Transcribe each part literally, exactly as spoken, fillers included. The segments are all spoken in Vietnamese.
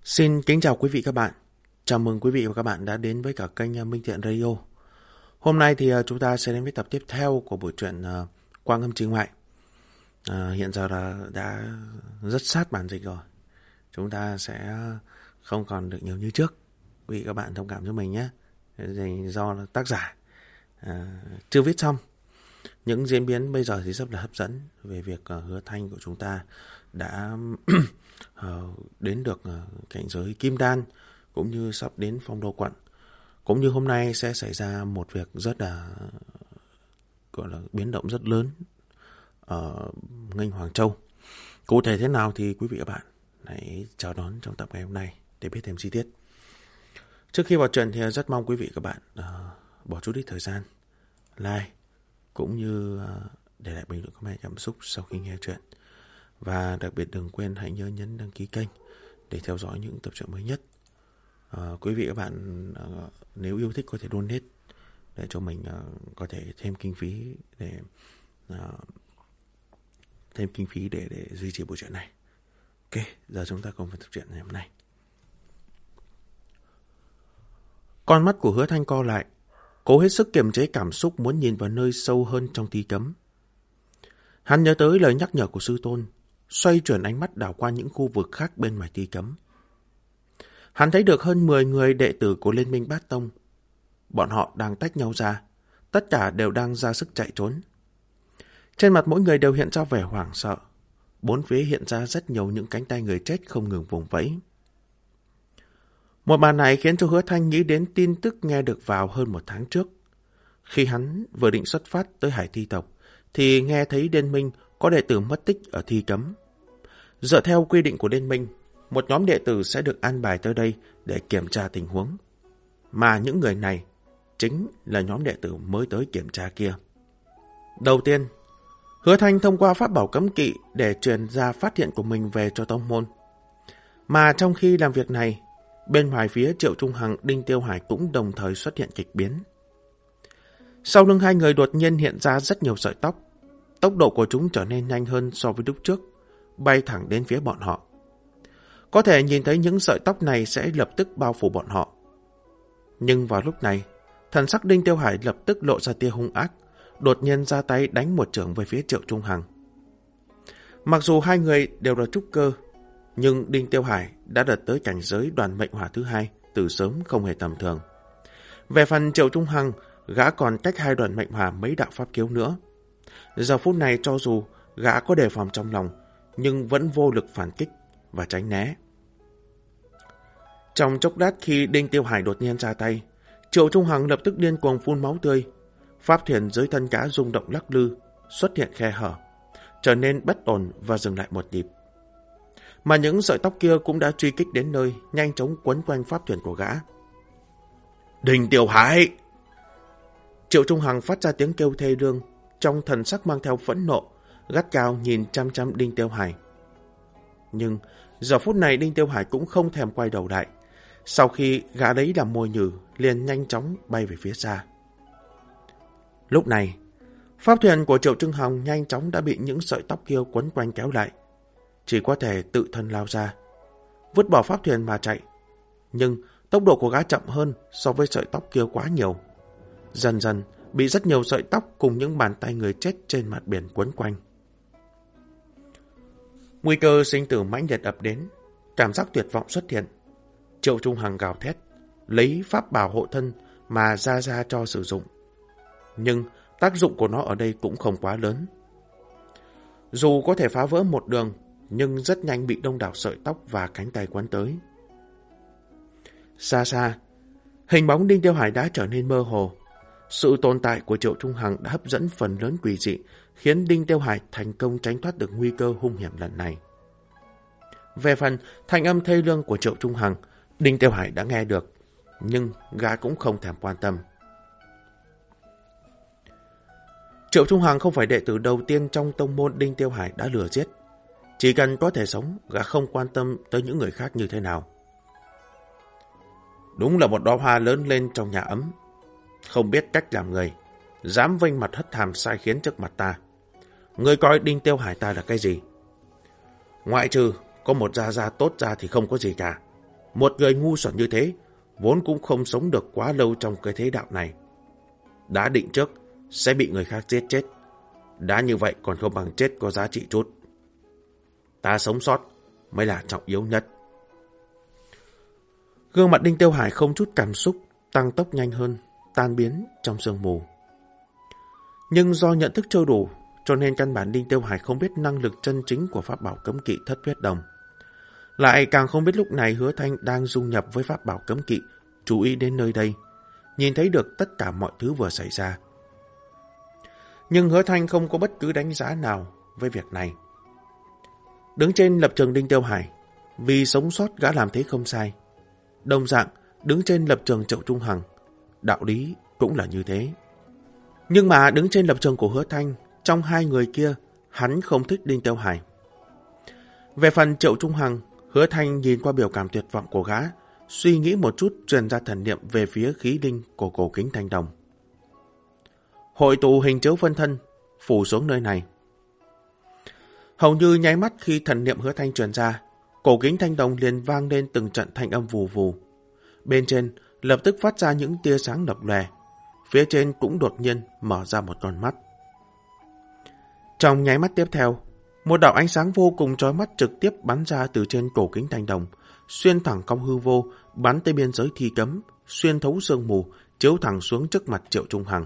Xin kính chào quý vị các bạn. Chào mừng quý vị và các bạn đã đến với cả kênh Minh Thiện Radio. Hôm nay thì chúng ta sẽ đến với tập tiếp theo của bộ truyện Quang Âm Chi Ngoại. À, hiện giờ là đã rất sát màn dịch rồi. Chúng ta sẽ không còn được nhiều như trước. Quý vị các bạn thông cảm cho mình nhé. Do tác giả à, chưa viết xong. Những diễn biến bây giờ thì rất là hấp dẫn về việc uh, Hứa Thanh của chúng ta đã uh, đến được uh, cảnh giới Kim Đan, cũng như sắp đến phong đô quận. Cũng như hôm nay sẽ xảy ra một việc rất là gọi là biến động rất lớn ở Nghênh Hoàng Châu. Cụ thể thế nào thì quý vị các bạn hãy chào đón trong tập ngày hôm nay để biết thêm chi tiết. Trước khi vào truyện thì rất mong quý vị các bạn uh, bỏ chút ít thời gian like cũng như để lại bình luận comment cảm xúc sau khi nghe chuyện. Và đặc biệt đừng quên hãy nhớ nhấn đăng ký kênh để theo dõi những tập truyện mới nhất. À, quý vị các bạn à, nếu yêu thích có thể donate để cho mình à, có thể thêm kinh phí để à, thêm kinh phí để để duy trì bộ truyện này. Ok, giờ chúng ta cùng vào tập truyện ngày hôm nay. Con mắt của Hứa Thanh co lại, cố hết sức kiềm chế cảm xúc muốn nhìn vào nơi sâu hơn trong thi cấm. Hắn nhớ tới lời nhắc nhở của sư tôn, xoay chuyển ánh mắt đảo qua những khu vực khác bên ngoài thi cấm. Hắn thấy được hơn mười người đệ tử của Liên minh Bát Tông. Bọn họ đang tách nhau ra, tất cả đều đang ra sức chạy trốn. Trên mặt mỗi người đều hiện ra vẻ hoảng sợ, bốn phía hiện ra rất nhiều những cánh tay người chết không ngừng vùng vẫy. Một màn này khiến cho Hứa Thanh nghĩ đến tin tức nghe được vào hơn một tháng trước. Khi hắn vừa định xuất phát tới Hải Thi Tộc, thì nghe thấy Liên minh có đệ tử mất tích ở thi cấm. Dựa theo quy định của Liên minh, một nhóm đệ tử sẽ được an bài tới đây để kiểm tra tình huống. Mà những người này chính là nhóm đệ tử mới tới kiểm tra kia. Đầu tiên, Hứa Thanh thông qua pháp bảo cấm kỵ để truyền ra phát hiện của mình về cho tông môn. Mà trong khi làm việc này, bên ngoài phía Triệu Trung Hằng, Đinh Tiêu Hải cũng đồng thời xuất hiện kịch biến. Sau lưng hai người đột nhiên hiện ra rất nhiều sợi tóc. Tốc độ của chúng trở nên nhanh hơn so với lúc trước, bay thẳng đến phía bọn họ. Có thể nhìn thấy những sợi tóc này sẽ lập tức bao phủ bọn họ. Nhưng vào lúc này, thần sắc Đinh Tiêu Hải lập tức lộ ra tia hung ác, đột nhiên ra tay đánh một chưởng về phía Triệu Trung Hằng. Mặc dù hai người đều là trúc cơ, nhưng Đinh Tiêu Hải đã đạt tới cảnh giới đoàn mệnh hỏa thứ hai từ sớm không hề tầm thường. Về phần Triệu Trung Hằng, gã còn cách hai đoàn mệnh hỏa mấy đạo pháp kiếu nữa. Giờ phút này cho dù gã có đề phòng trong lòng, nhưng vẫn vô lực phản kích và tránh né. Trong chốc lát khi Đinh Tiêu Hải đột nhiên ra tay, Triệu Trung Hằng lập tức điên cuồng phun máu tươi. Pháp thuyền dưới thân gã rung động lắc lư, xuất hiện khe hở, trở nên bất ổn và dừng lại một nhịp. Mà những sợi tóc kia cũng đã truy kích đến nơi, nhanh chóng quấn quanh pháp thuyền của gã. Đinh Tiêu Hải! Triệu Trung Hằng phát ra tiếng kêu thê lương, trong thần sắc mang theo phẫn nộ, gắt gao nhìn chăm chăm Đinh Tiêu Hải. Nhưng giờ phút này Đinh Tiêu Hải cũng không thèm quay đầu lại. Sau khi gã lấy làm mồi nhử, liền nhanh chóng bay về phía xa. Lúc này, pháp thuyền của Triệu Trung Hằng nhanh chóng đã bị những sợi tóc kia quấn quanh kéo lại. Chỉ có thể tự thân lao ra, vứt bỏ pháp thuyền mà chạy. Nhưng tốc độ của gã chậm hơn so với sợi tóc kia quá nhiều. Dần dần bị rất nhiều sợi tóc cùng những bàn tay người chết trên mặt biển quấn quanh. Nguy cơ sinh tử mãnh liệt ập đến, cảm giác tuyệt vọng xuất hiện. Triệu Trung Hằng gào thét, lấy pháp bảo hộ thân mà ra ra cho sử dụng. Nhưng tác dụng của nó ở đây cũng không quá lớn. Dù có thể phá vỡ một đường, nhưng rất nhanh bị đông đảo sợi tóc và cánh tay quấn tới. Xa xa, hình bóng Đinh Tiêu Hải đã trở nên mơ hồ. Sự tồn tại của Triệu Trung Hằng đã hấp dẫn phần lớn quỷ dị, khiến Đinh Tiêu Hải thành công tránh thoát được nguy cơ hung hiểm lần này. Về phần thanh âm thê lương của Triệu Trung Hằng, Đinh Tiêu Hải đã nghe được, nhưng gã cũng không thèm quan tâm. Triệu Trung Hằng không phải đệ tử đầu tiên trong tông môn Đinh Tiêu Hải đã lừa giết. Chỉ cần có thể sống, gã không quan tâm tới những người khác như thế nào. Đúng là một đóa hoa lớn lên trong nhà ấm. Không biết cách làm người, dám vênh mặt hất hàm sai khiến trước mặt ta. Ngươi coi Đinh Tiêu Hải ta là cái gì? Ngoại trừ có một gia gia tốt ra thì không có gì cả. Một người ngu xuẩn như thế, vốn cũng không sống được quá lâu trong cái thế đạo này. Đã định trước, sẽ bị người khác giết chết. Đã như vậy còn không bằng chết có giá trị chút. Ta sống sót mới là trọng yếu nhất. Gương mặt Đinh Tiêu Hải không chút cảm xúc, tăng tốc nhanh hơn, tan biến trong sương mù. Nhưng do nhận thức chưa đủ, cho nên căn bản Đinh Tiêu Hải không biết năng lực chân chính của pháp bảo cấm kỵ thất huyết đồng. Lại càng không biết lúc này Hứa Thanh đang dung nhập với pháp bảo cấm kỵ, chú ý đến nơi đây, nhìn thấy được tất cả mọi thứ vừa xảy ra. Nhưng Hứa Thanh không có bất cứ đánh giá nào với việc này. Đứng trên lập trường Đinh Tiêu Hải, vì sống sót gã làm thế không sai. Đồng dạng, đứng trên lập trường Triệu Trung Hằng, đạo lý cũng là như thế. Nhưng mà đứng trên lập trường của Hứa Thanh, trong hai người kia, hắn không thích Đinh Tiêu Hải. Về phần Triệu Trung Hằng, Hứa Thanh nhìn qua biểu cảm tuyệt vọng của gã, suy nghĩ một chút truyền ra thần niệm về phía khí linh của cổ kính thanh đồng. Hội tụ hình chiếu phân thân, phủ xuống nơi này. Hầu như nháy mắt khi thần niệm Hứa Thanh truyền ra, cổ kính thanh đồng liền vang lên từng trận thanh âm vù vù. Bên trên lập tức phát ra những tia sáng lập lòe, phía trên cũng đột nhiên mở ra một con mắt. Trong nháy mắt tiếp theo, một đạo ánh sáng vô cùng chói mắt trực tiếp bắn ra từ trên cổ kính thanh đồng, xuyên thẳng cong hư vô, bắn tới biên giới thi cấm, xuyên thấu sương mù, chiếu thẳng xuống trước mặt Triệu Trung Hằng.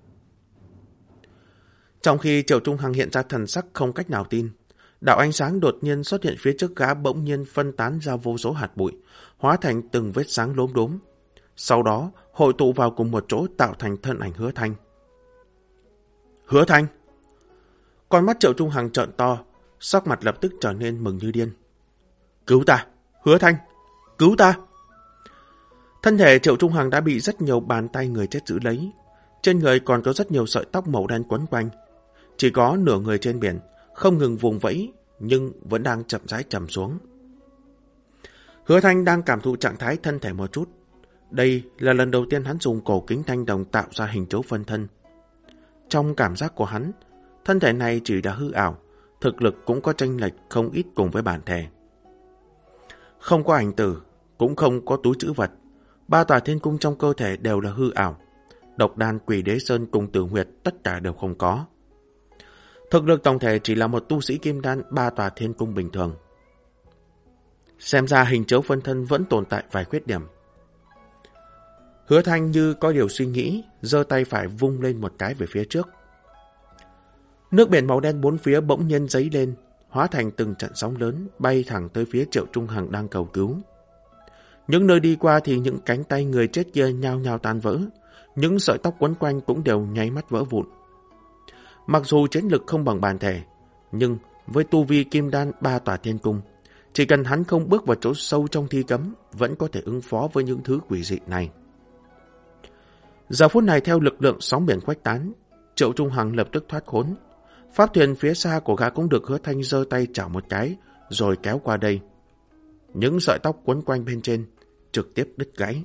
Trong khi Triệu Trung Hằng hiện ra thần sắc không cách nào tin, đạo ánh sáng đột nhiên xuất hiện phía trước gã bỗng nhiên phân tán ra vô số hạt bụi, hóa thành từng vết sáng lốm đốm. Sau đó hội tụ vào cùng một chỗ tạo thành thân ảnh Hứa Thanh. Hứa Thanh! Con mắt Triệu Trung Hằng trợn to, sắc mặt lập tức trở nên mừng như điên. Cứu ta! Hứa Thanh! Cứu ta! Thân thể Triệu Trung Hằng đã bị rất nhiều bàn tay người chết giữ lấy. Trên người còn có rất nhiều sợi tóc màu đen quấn quanh. Chỉ có nửa người trên biển, không ngừng vùng vẫy, nhưng vẫn đang chậm rãi trầm xuống. Hứa Thanh đang cảm thụ trạng thái thân thể một chút. Đây là lần đầu tiên hắn dùng cổ kính thanh đồng tạo ra hình chiếu phân thân. Trong cảm giác của hắn, thân thể này chỉ là hư ảo, thực lực cũng có chênh lệch không ít cùng với bản thể. Không có ảnh tử, cũng không có túi trữ vật. Ba tòa thiên cung trong cơ thể đều là hư ảo. Độc đan, Quỷ Đế Sơn cùng Tử Huyệt tất cả đều không có. Thực lực tổng thể chỉ là một tu sĩ kim đan ba tòa thiên cung bình thường. Xem ra hình chiếu phân thân vẫn tồn tại vài khuyết điểm. Hứa Thanh như có điều suy nghĩ, giơ tay phải vung lên một cái về phía trước. Nước biển màu đen bốn phía bỗng nhiên dấy lên, hóa thành từng trận sóng lớn, bay thẳng tới phía Triệu Trung Hằng đang cầu cứu. Những nơi đi qua thì những cánh tay người chết kia nhao nhao tan vỡ, những sợi tóc quấn quanh cũng đều nháy mắt vỡ vụn. Mặc dù chiến lực không bằng bản thể, nhưng với tu vi kim đan ba tòa thiên cung, chỉ cần hắn không bước vào chỗ sâu trong thi cấm, vẫn có thể ứng phó với những thứ quỷ dị này. Giờ phút này theo lực lượng sóng biển khuếch tán, Triệu Trung Hằng lập tức thoát khốn. Pháp thuyền phía xa của gã cũng được Hứa Thanh giơ tay chảo một cái, rồi kéo qua đây. Những sợi tóc quấn quanh bên trên trực tiếp đứt gãy.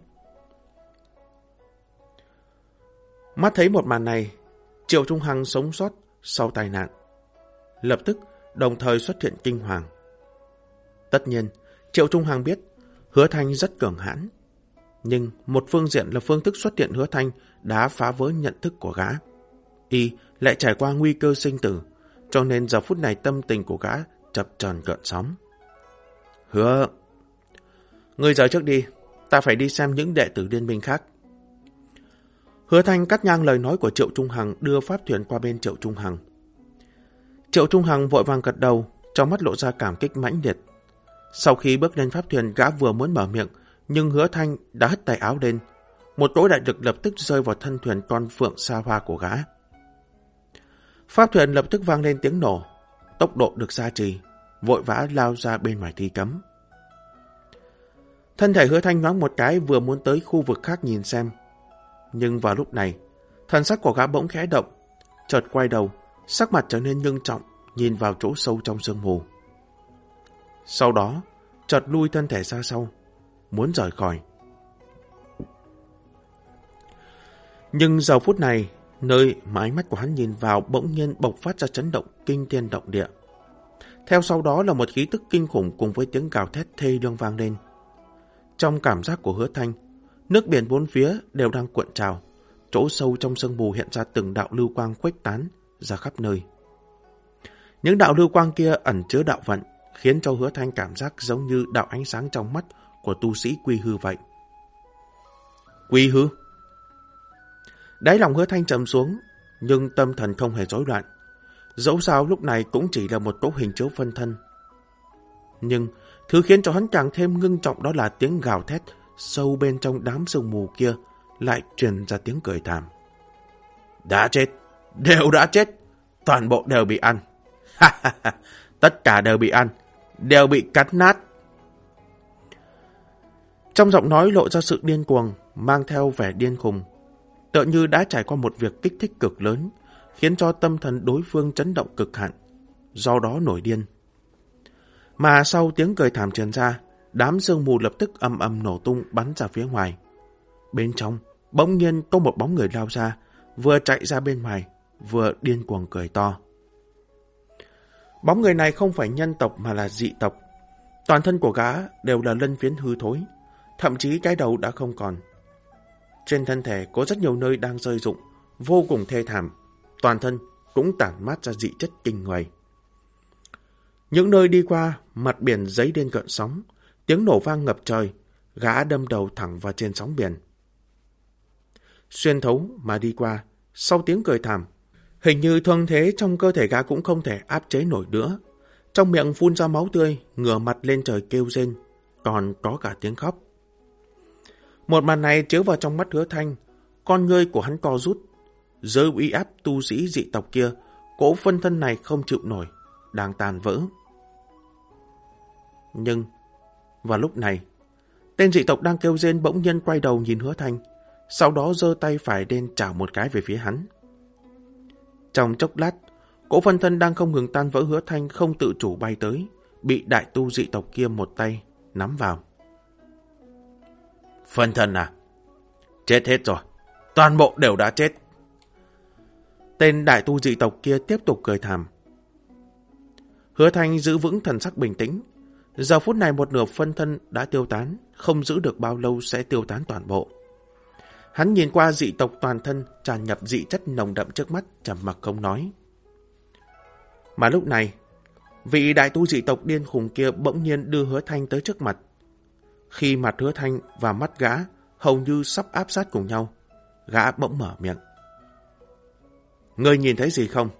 Mắt thấy một màn này, Triệu Trung Hằng sống sót sau tai nạn, lập tức đồng thời xuất hiện kinh hoàng. Tất nhiên, Triệu Trung Hằng biết Hứa Thanh rất cường hãn, nhưng một phương diện là phương thức xuất hiện Hứa Thanh đã phá vỡ nhận thức của gã. Y lại trải qua nguy cơ sinh tử, cho nên giờ phút này tâm tình của gã chập chờn gợn sóng. Hứa, ngươi rời trước đi, ta phải đi xem những đệ tử liên minh khác. Hứa Thanh cắt ngang lời nói của Triệu Trung Hằng, đưa pháp thuyền qua bên Triệu Trung Hằng. Triệu Trung Hằng vội vàng gật đầu, trong mắt lộ ra cảm kích mãnh liệt. Sau khi bước lên pháp thuyền, gã vừa muốn mở miệng, nhưng Hứa Thanh đã hất tay áo lên. Một cỗ đại lực lập tức rơi vào thân thuyền con phượng xa hoa của gã. Pháp thuyền lập tức vang lên tiếng nổ, tốc độ được gia trì, vội vã lao ra bên ngoài thi cấm. Thân thể Hứa Thanh nhoáng một cái, vừa muốn tới khu vực khác nhìn xem. Nhưng vào lúc này, thần sắc của gã bỗng khẽ động, chợt quay đầu, sắc mặt trở nên nghiêm trọng, nhìn vào chỗ sâu trong sương mù. Sau đó, chợt lui thân thể ra sau, muốn rời khỏi. Nhưng giờ phút này, nơi mà ánh mắt của hắn nhìn vào bỗng nhiên bộc phát ra chấn động kinh thiên động địa. Theo sau đó là một khí tức kinh khủng cùng với tiếng gào thét thê lương vang lên. Trong cảm giác của Hứa Thanh, nước biển bốn phía đều đang cuộn trào, chỗ sâu trong sương mù hiện ra từng đạo lưu quang khuếch tán ra khắp nơi. Những đạo lưu quang kia ẩn chứa đạo vận, khiến cho Hứa Thanh cảm giác giống như đạo ánh sáng trong mắt của tu sĩ Quy Hư vậy. Quy Hư? Đáy lòng Hứa Thanh trầm xuống, nhưng tâm thần không hề rối loạn. Dẫu sao lúc này cũng chỉ là một cỗ hình chiếu phân thân. Nhưng thứ khiến cho hắn càng thêm ngưng trọng đó là tiếng gào thét sâu bên trong đám sương mù kia lại truyền ra tiếng cười thảm. Đã chết, đều đã chết, toàn bộ đều bị ăn. Tất cả đều bị ăn, đều bị cắt nát. Trong giọng nói lộ ra sự điên cuồng, mang theo vẻ điên khùng. Tựa như đã trải qua một việc kích thích cực lớn, khiến cho tâm thần đối phương chấn động cực hạn, do đó nổi điên. Mà sau tiếng cười thảm truyền ra, đám sương mù lập tức ầm ầm nổ tung bắn ra phía ngoài. Bên trong, bỗng nhiên có một bóng người lao ra, vừa chạy ra bên ngoài, vừa điên cuồng cười to. Bóng người này không phải nhân tộc mà là dị tộc. Toàn thân của gã đều là lân phiến hư thối, thậm chí cái đầu đã không còn. Trên thân thể có rất nhiều nơi đang rơi rụng, vô cùng thê thảm, toàn thân cũng tản mát ra dị chất kinh người. Những nơi đi qua, mặt biển giấy lên gợn sóng, tiếng nổ vang ngập trời, gã đâm đầu thẳng vào trên sóng biển. Xuyên thấu mà đi qua, sau tiếng cười thảm, hình như thương thế trong cơ thể gã cũng không thể áp chế nổi nữa. Trong miệng phun ra máu tươi, ngửa mặt lên trời kêu rên, còn có cả tiếng khóc. Một màn này chiếu vào trong mắt Hứa Thanh, con ngươi của hắn co rút. Dưới uy áp tu sĩ dị tộc kia, cỗ phân thân này không chịu nổi, đang tàn vỡ. Nhưng, vào lúc này, tên dị tộc đang kêu rên bỗng nhiên quay đầu nhìn Hứa Thanh, sau đó giơ tay phải lên chảo một cái về phía hắn. Trong chốc lát, cỗ phân thân đang không ngừng tan vỡ Hứa Thanh không tự chủ bay tới, bị đại tu dị tộc kia một tay nắm vào. Phân thân à? Chết hết rồi, toàn bộ đều đã chết. Tên đại tu dị tộc kia tiếp tục cười thảm. Hứa Thanh giữ vững thần sắc bình tĩnh. Giờ phút này một nửa phân thân đã tiêu tán, không giữ được bao lâu sẽ tiêu tán toàn bộ. Hắn nhìn qua dị tộc toàn thân tràn nhập dị chất nồng đậm trước mắt, trầm mặc không nói. Mà lúc này, vị đại tu dị tộc điên khùng kia bỗng nhiên đưa Hứa Thanh tới trước mặt. Khi mặt Hứa Thanh và mắt gã hầu như sắp áp sát cùng nhau, gã bỗng mở miệng. Ngươi nhìn thấy gì không?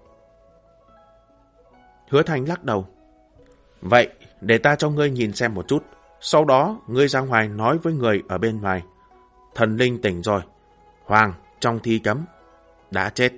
Hứa Thanh lắc đầu. Vậy, để ta cho ngươi nhìn xem một chút. Sau đó, ngươi ra ngoài nói với người ở bên ngoài. Thần linh tỉnh rồi. Hoàng, trong thi cấm, đã chết.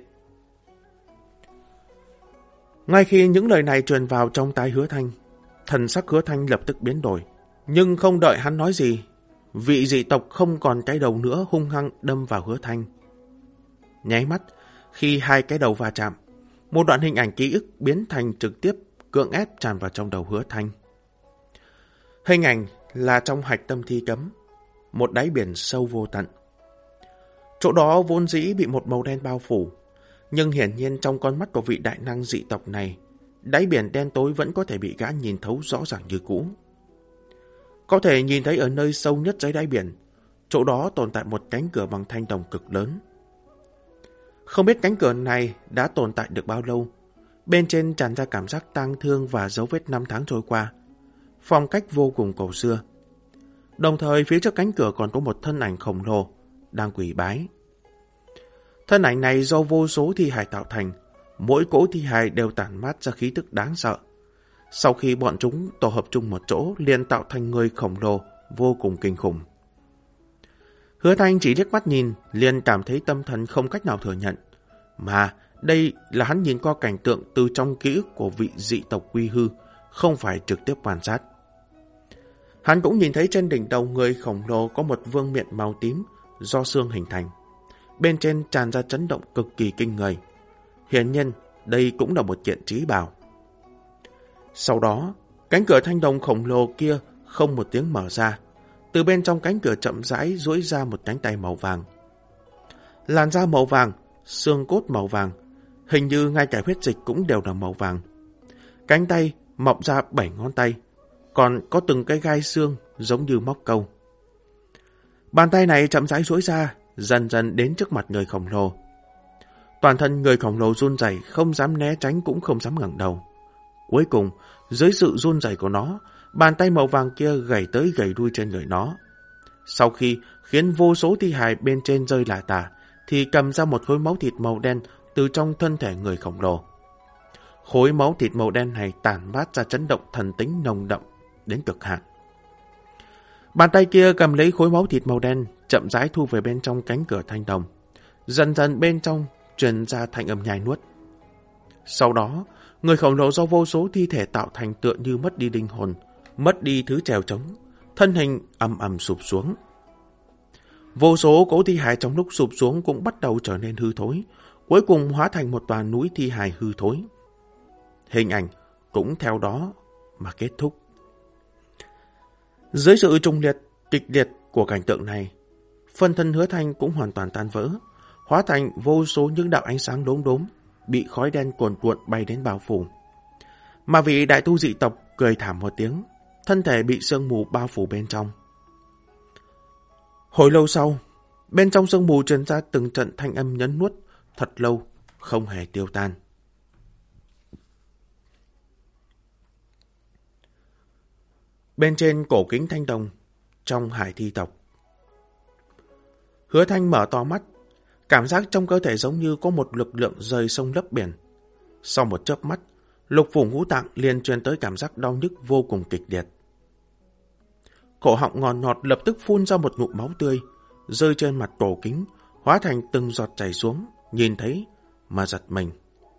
Ngay khi những lời này truyền vào trong tai Hứa Thanh, thần sắc Hứa Thanh lập tức biến đổi. Nhưng không đợi hắn nói gì, vị dị tộc không còn cái đầu nữa hung hăng đâm vào Hứa Thanh. Nháy mắt, khi hai cái đầu va chạm, một đoạn hình ảnh ký ức biến thành trực tiếp cưỡng ép tràn vào trong đầu Hứa Thanh. Hình ảnh là trong hạch tâm thi cấm, một đáy biển sâu vô tận. Chỗ đó vốn dĩ bị một màu đen bao phủ, nhưng hiển nhiên trong con mắt của vị đại năng dị tộc này, đáy biển đen tối vẫn có thể bị gã nhìn thấu rõ ràng như cũ. Có thể nhìn thấy ở nơi sâu nhất dưới đáy biển, chỗ đó tồn tại một cánh cửa bằng thanh đồng cực lớn. Không biết cánh cửa này đã tồn tại được bao lâu, bên trên tràn ra cảm giác tang thương và dấu vết năm tháng trôi qua, phong cách vô cùng cổ xưa. Đồng thời phía trước cánh cửa còn có một thân ảnh khổng lồ đang quỳ bái. Thân ảnh này do vô số thi hài tạo thành, mỗi cỗ thi hài đều tản mát ra khí tức đáng sợ. Sau khi bọn chúng tổ hợp chung một chỗ liền tạo thành người khổng lồ vô cùng kinh khủng. Hứa Thanh chỉ liếc mắt nhìn liền cảm thấy tâm thần không cách nào thừa nhận, mà đây là hắn nhìn qua cảnh tượng từ trong ký ức của vị dị tộc Quy Hư, không phải trực tiếp quan sát. Hắn cũng nhìn thấy trên đỉnh đầu người khổng lồ có một vương miện màu tím do xương hình thành. Bên trên tràn ra chấn động cực kỳ kinh người. Hiển nhiên, đây cũng là một kiện trí bảo. Sau đó, cánh cửa thanh đồng khổng lồ kia không một tiếng mở ra. Từ bên trong cánh cửa chậm rãi duỗi ra một cánh tay màu vàng. Làn da màu vàng, xương cốt màu vàng, hình như ngay cả huyết dịch cũng đều là màu vàng. Cánh tay mọc ra bảy ngón tay, còn có từng cái gai xương giống như móc câu. Bàn tay này chậm rãi duỗi ra, dần dần đến trước mặt người khổng lồ. Toàn thân người khổng lồ run rẩy, không dám né tránh cũng không dám ngẩng đầu. Cuối cùng, dưới sự run rẩy của nó, bàn tay màu vàng kia gảy tới gảy đuôi trên người nó. Sau khi khiến vô số thi hài bên trên rơi lả tả, thì cầm ra một khối máu thịt màu đen từ trong thân thể người khổng lồ. Khối máu thịt màu đen này tản mát ra chấn động thần tính nồng đậm đến cực hạn. Bàn tay kia cầm lấy khối máu thịt màu đen, chậm rãi thu về bên trong cánh cửa thanh đồng. Dần dần bên trong truyền ra thanh âm nhai nuốt. Sau đó, người khổng lồ do vô số thi thể tạo thành tựa như mất đi linh hồn, mất đi thứ trèo trống, thân hình ầm ầm sụp xuống. Vô số cỗ thi hài trong lúc sụp xuống cũng bắt đầu trở nên hư thối, cuối cùng hóa thành một tòa núi thi hài hư thối. Hình ảnh cũng theo đó mà kết thúc. Dưới sự trùng liệt, kịch liệt của cảnh tượng này, phân thân Hứa Thanh cũng hoàn toàn tan vỡ, hóa thành vô số những đạo ánh sáng đốm đốm, bị khói đen cuồn cuộn bay đến bao phủ. Mà vị đại tu dị tộc cười thảm một tiếng, thân thể bị sương mù bao phủ bên trong. Hồi lâu sau, bên trong sương mù truyền ra từng trận thanh âm nhấn nuốt, thật lâu, không hề tiêu tan. Bên trên cổ kính thanh đồng, trong hải thi tộc. Hứa Thanh mở to mắt, cảm giác trong cơ thể giống như có một lực lượng rời sông lấp biển. Sau một chớp mắt, lục phủ ngũ tạng liền truyền tới cảm giác đau nhức vô cùng kịch liệt. Cổ họng ngọt ngọt lập tức phun ra một ngụm máu tươi, rơi trên mặt cổ kính, hóa thành từng giọt chảy xuống, nhìn thấy mà giật mình.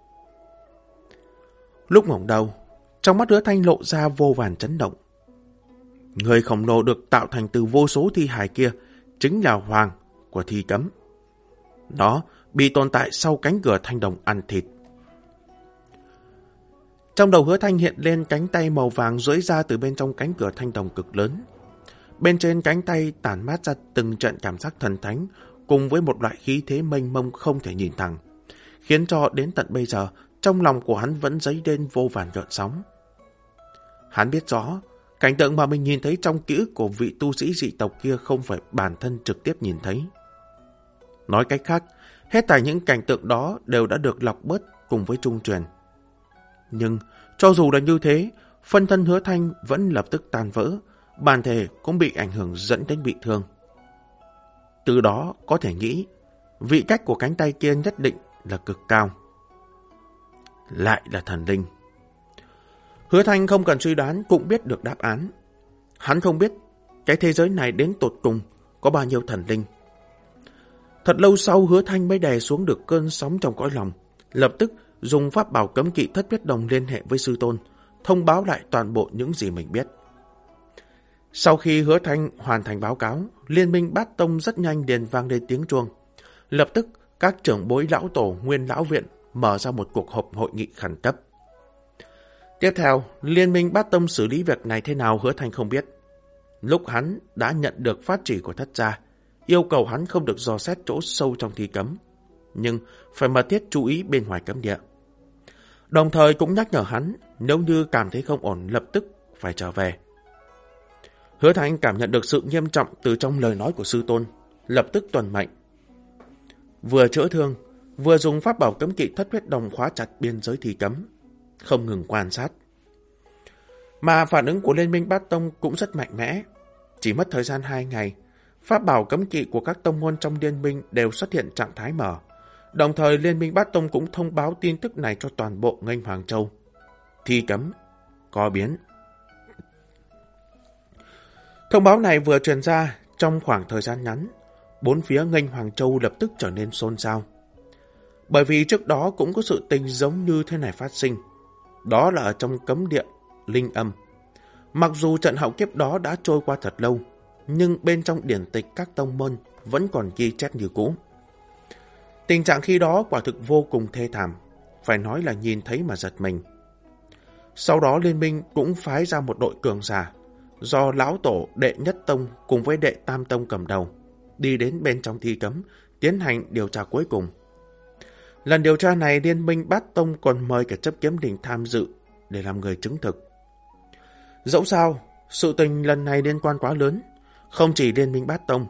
Lúc ngẩng đầu, trong mắt Hứa Thanh lộ ra vô vàn chấn động. Người khổng lồ được tạo thành từ vô số thi hài kia chính là hoàng của thi cấm. Nó bị tồn tại sau cánh cửa thanh đồng ăn thịt. Trong đầu Hứa Thanh hiện lên cánh tay màu vàng duỗi ra từ bên trong cánh cửa thanh đồng cực lớn. Bên trên cánh tay tản mát ra từng trận cảm giác thần thánh cùng với một loại khí thế mênh mông không thể nhìn thẳng, khiến cho đến tận bây giờ trong lòng của hắn vẫn dấy lên vô vàn gợn sóng. Hắn biết rõ, cảnh tượng mà mình nhìn thấy trong ký ức của vị tu sĩ dị tộc kia không phải bản thân trực tiếp nhìn thấy. Nói cách khác, hết thảy những cảnh tượng đó đều đã được lọc bớt cùng với trung truyền. Nhưng, cho dù là như thế, phân thân Hứa Thanh vẫn lập tức tan vỡ, bản thể cũng bị ảnh hưởng dẫn đến bị thương. Từ đó có thể nghĩ, vị cách của cánh tay kia nhất định là cực cao. Lại là thần linh. Hứa Thanh không cần suy đoán cũng biết được đáp án. Hắn không biết cái thế giới này đến tột cùng có bao nhiêu thần linh. Thật lâu sau Hứa Thanh mới đè xuống được cơn sóng trong cõi lòng, lập tức dùng pháp bảo cấm kỵ thất huyết đồng liên hệ với sư tôn, thông báo lại toàn bộ những gì mình biết. Sau khi Hứa Thanh hoàn thành báo cáo, Liên minh Bát Tông rất nhanh liền vang lên tiếng chuông. Lập tức các trưởng bối lão tổ nguyên lão viện mở ra một cuộc họp hội nghị khẩn cấp. Tiếp theo, Liên minh Bát Tông xử lý việc này thế nào Hứa Thanh không biết. Lúc hắn đã nhận được phát chỉ của thất gia, yêu cầu hắn không được dò xét chỗ sâu trong thi cấm, nhưng phải mật thiết chú ý bên ngoài cấm địa. Đồng thời cũng nhắc nhở hắn, nếu như cảm thấy không ổn lập tức phải trở về. Hứa Thanh cảm nhận được sự nghiêm trọng từ trong lời nói của sư tôn, lập tức tuần mệnh. Vừa chữa thương, vừa dùng pháp bảo cấm kỵ thất huyết đồng khóa chặt biên giới thi cấm, không ngừng quan sát. Mà phản ứng của Liên minh Bát Tông cũng rất mạnh mẽ. Chỉ mất thời gian hai ngày, pháp bảo cấm kỵ của các tông môn trong liên minh đều xuất hiện trạng thái mở. Đồng thời Liên minh Bát Tông cũng thông báo tin tức này cho toàn bộ Nghênh Hoàng Châu. Thi cấm có biến. Thông báo này vừa truyền ra, trong khoảng thời gian ngắn, bốn phía Nghênh Hoàng Châu lập tức trở nên xôn xao. Bởi vì trước đó cũng có sự tình giống như thế này phát sinh. Đó là ở trong cấm địa Linh Âm. Mặc dù trận hạo kiếp đó đã trôi qua thật lâu, nhưng bên trong điển tịch các tông môn vẫn còn ghi chép như cũ. Tình trạng khi đó quả thực vô cùng thê thảm, phải nói là nhìn thấy mà giật mình. Sau đó Liên minh cũng phái ra một đội cường giả, do lão tổ đệ nhất tông cùng với đệ tam tông cầm đầu, đi đến bên trong thi cấm, tiến hành điều tra cuối cùng. Lần điều tra này Liên minh Bát Tông còn mời cả chấp kiếm đình tham dự để làm người chứng thực. Dẫu sao, sự tình lần này liên quan quá lớn, không chỉ Liên minh Bát Tông,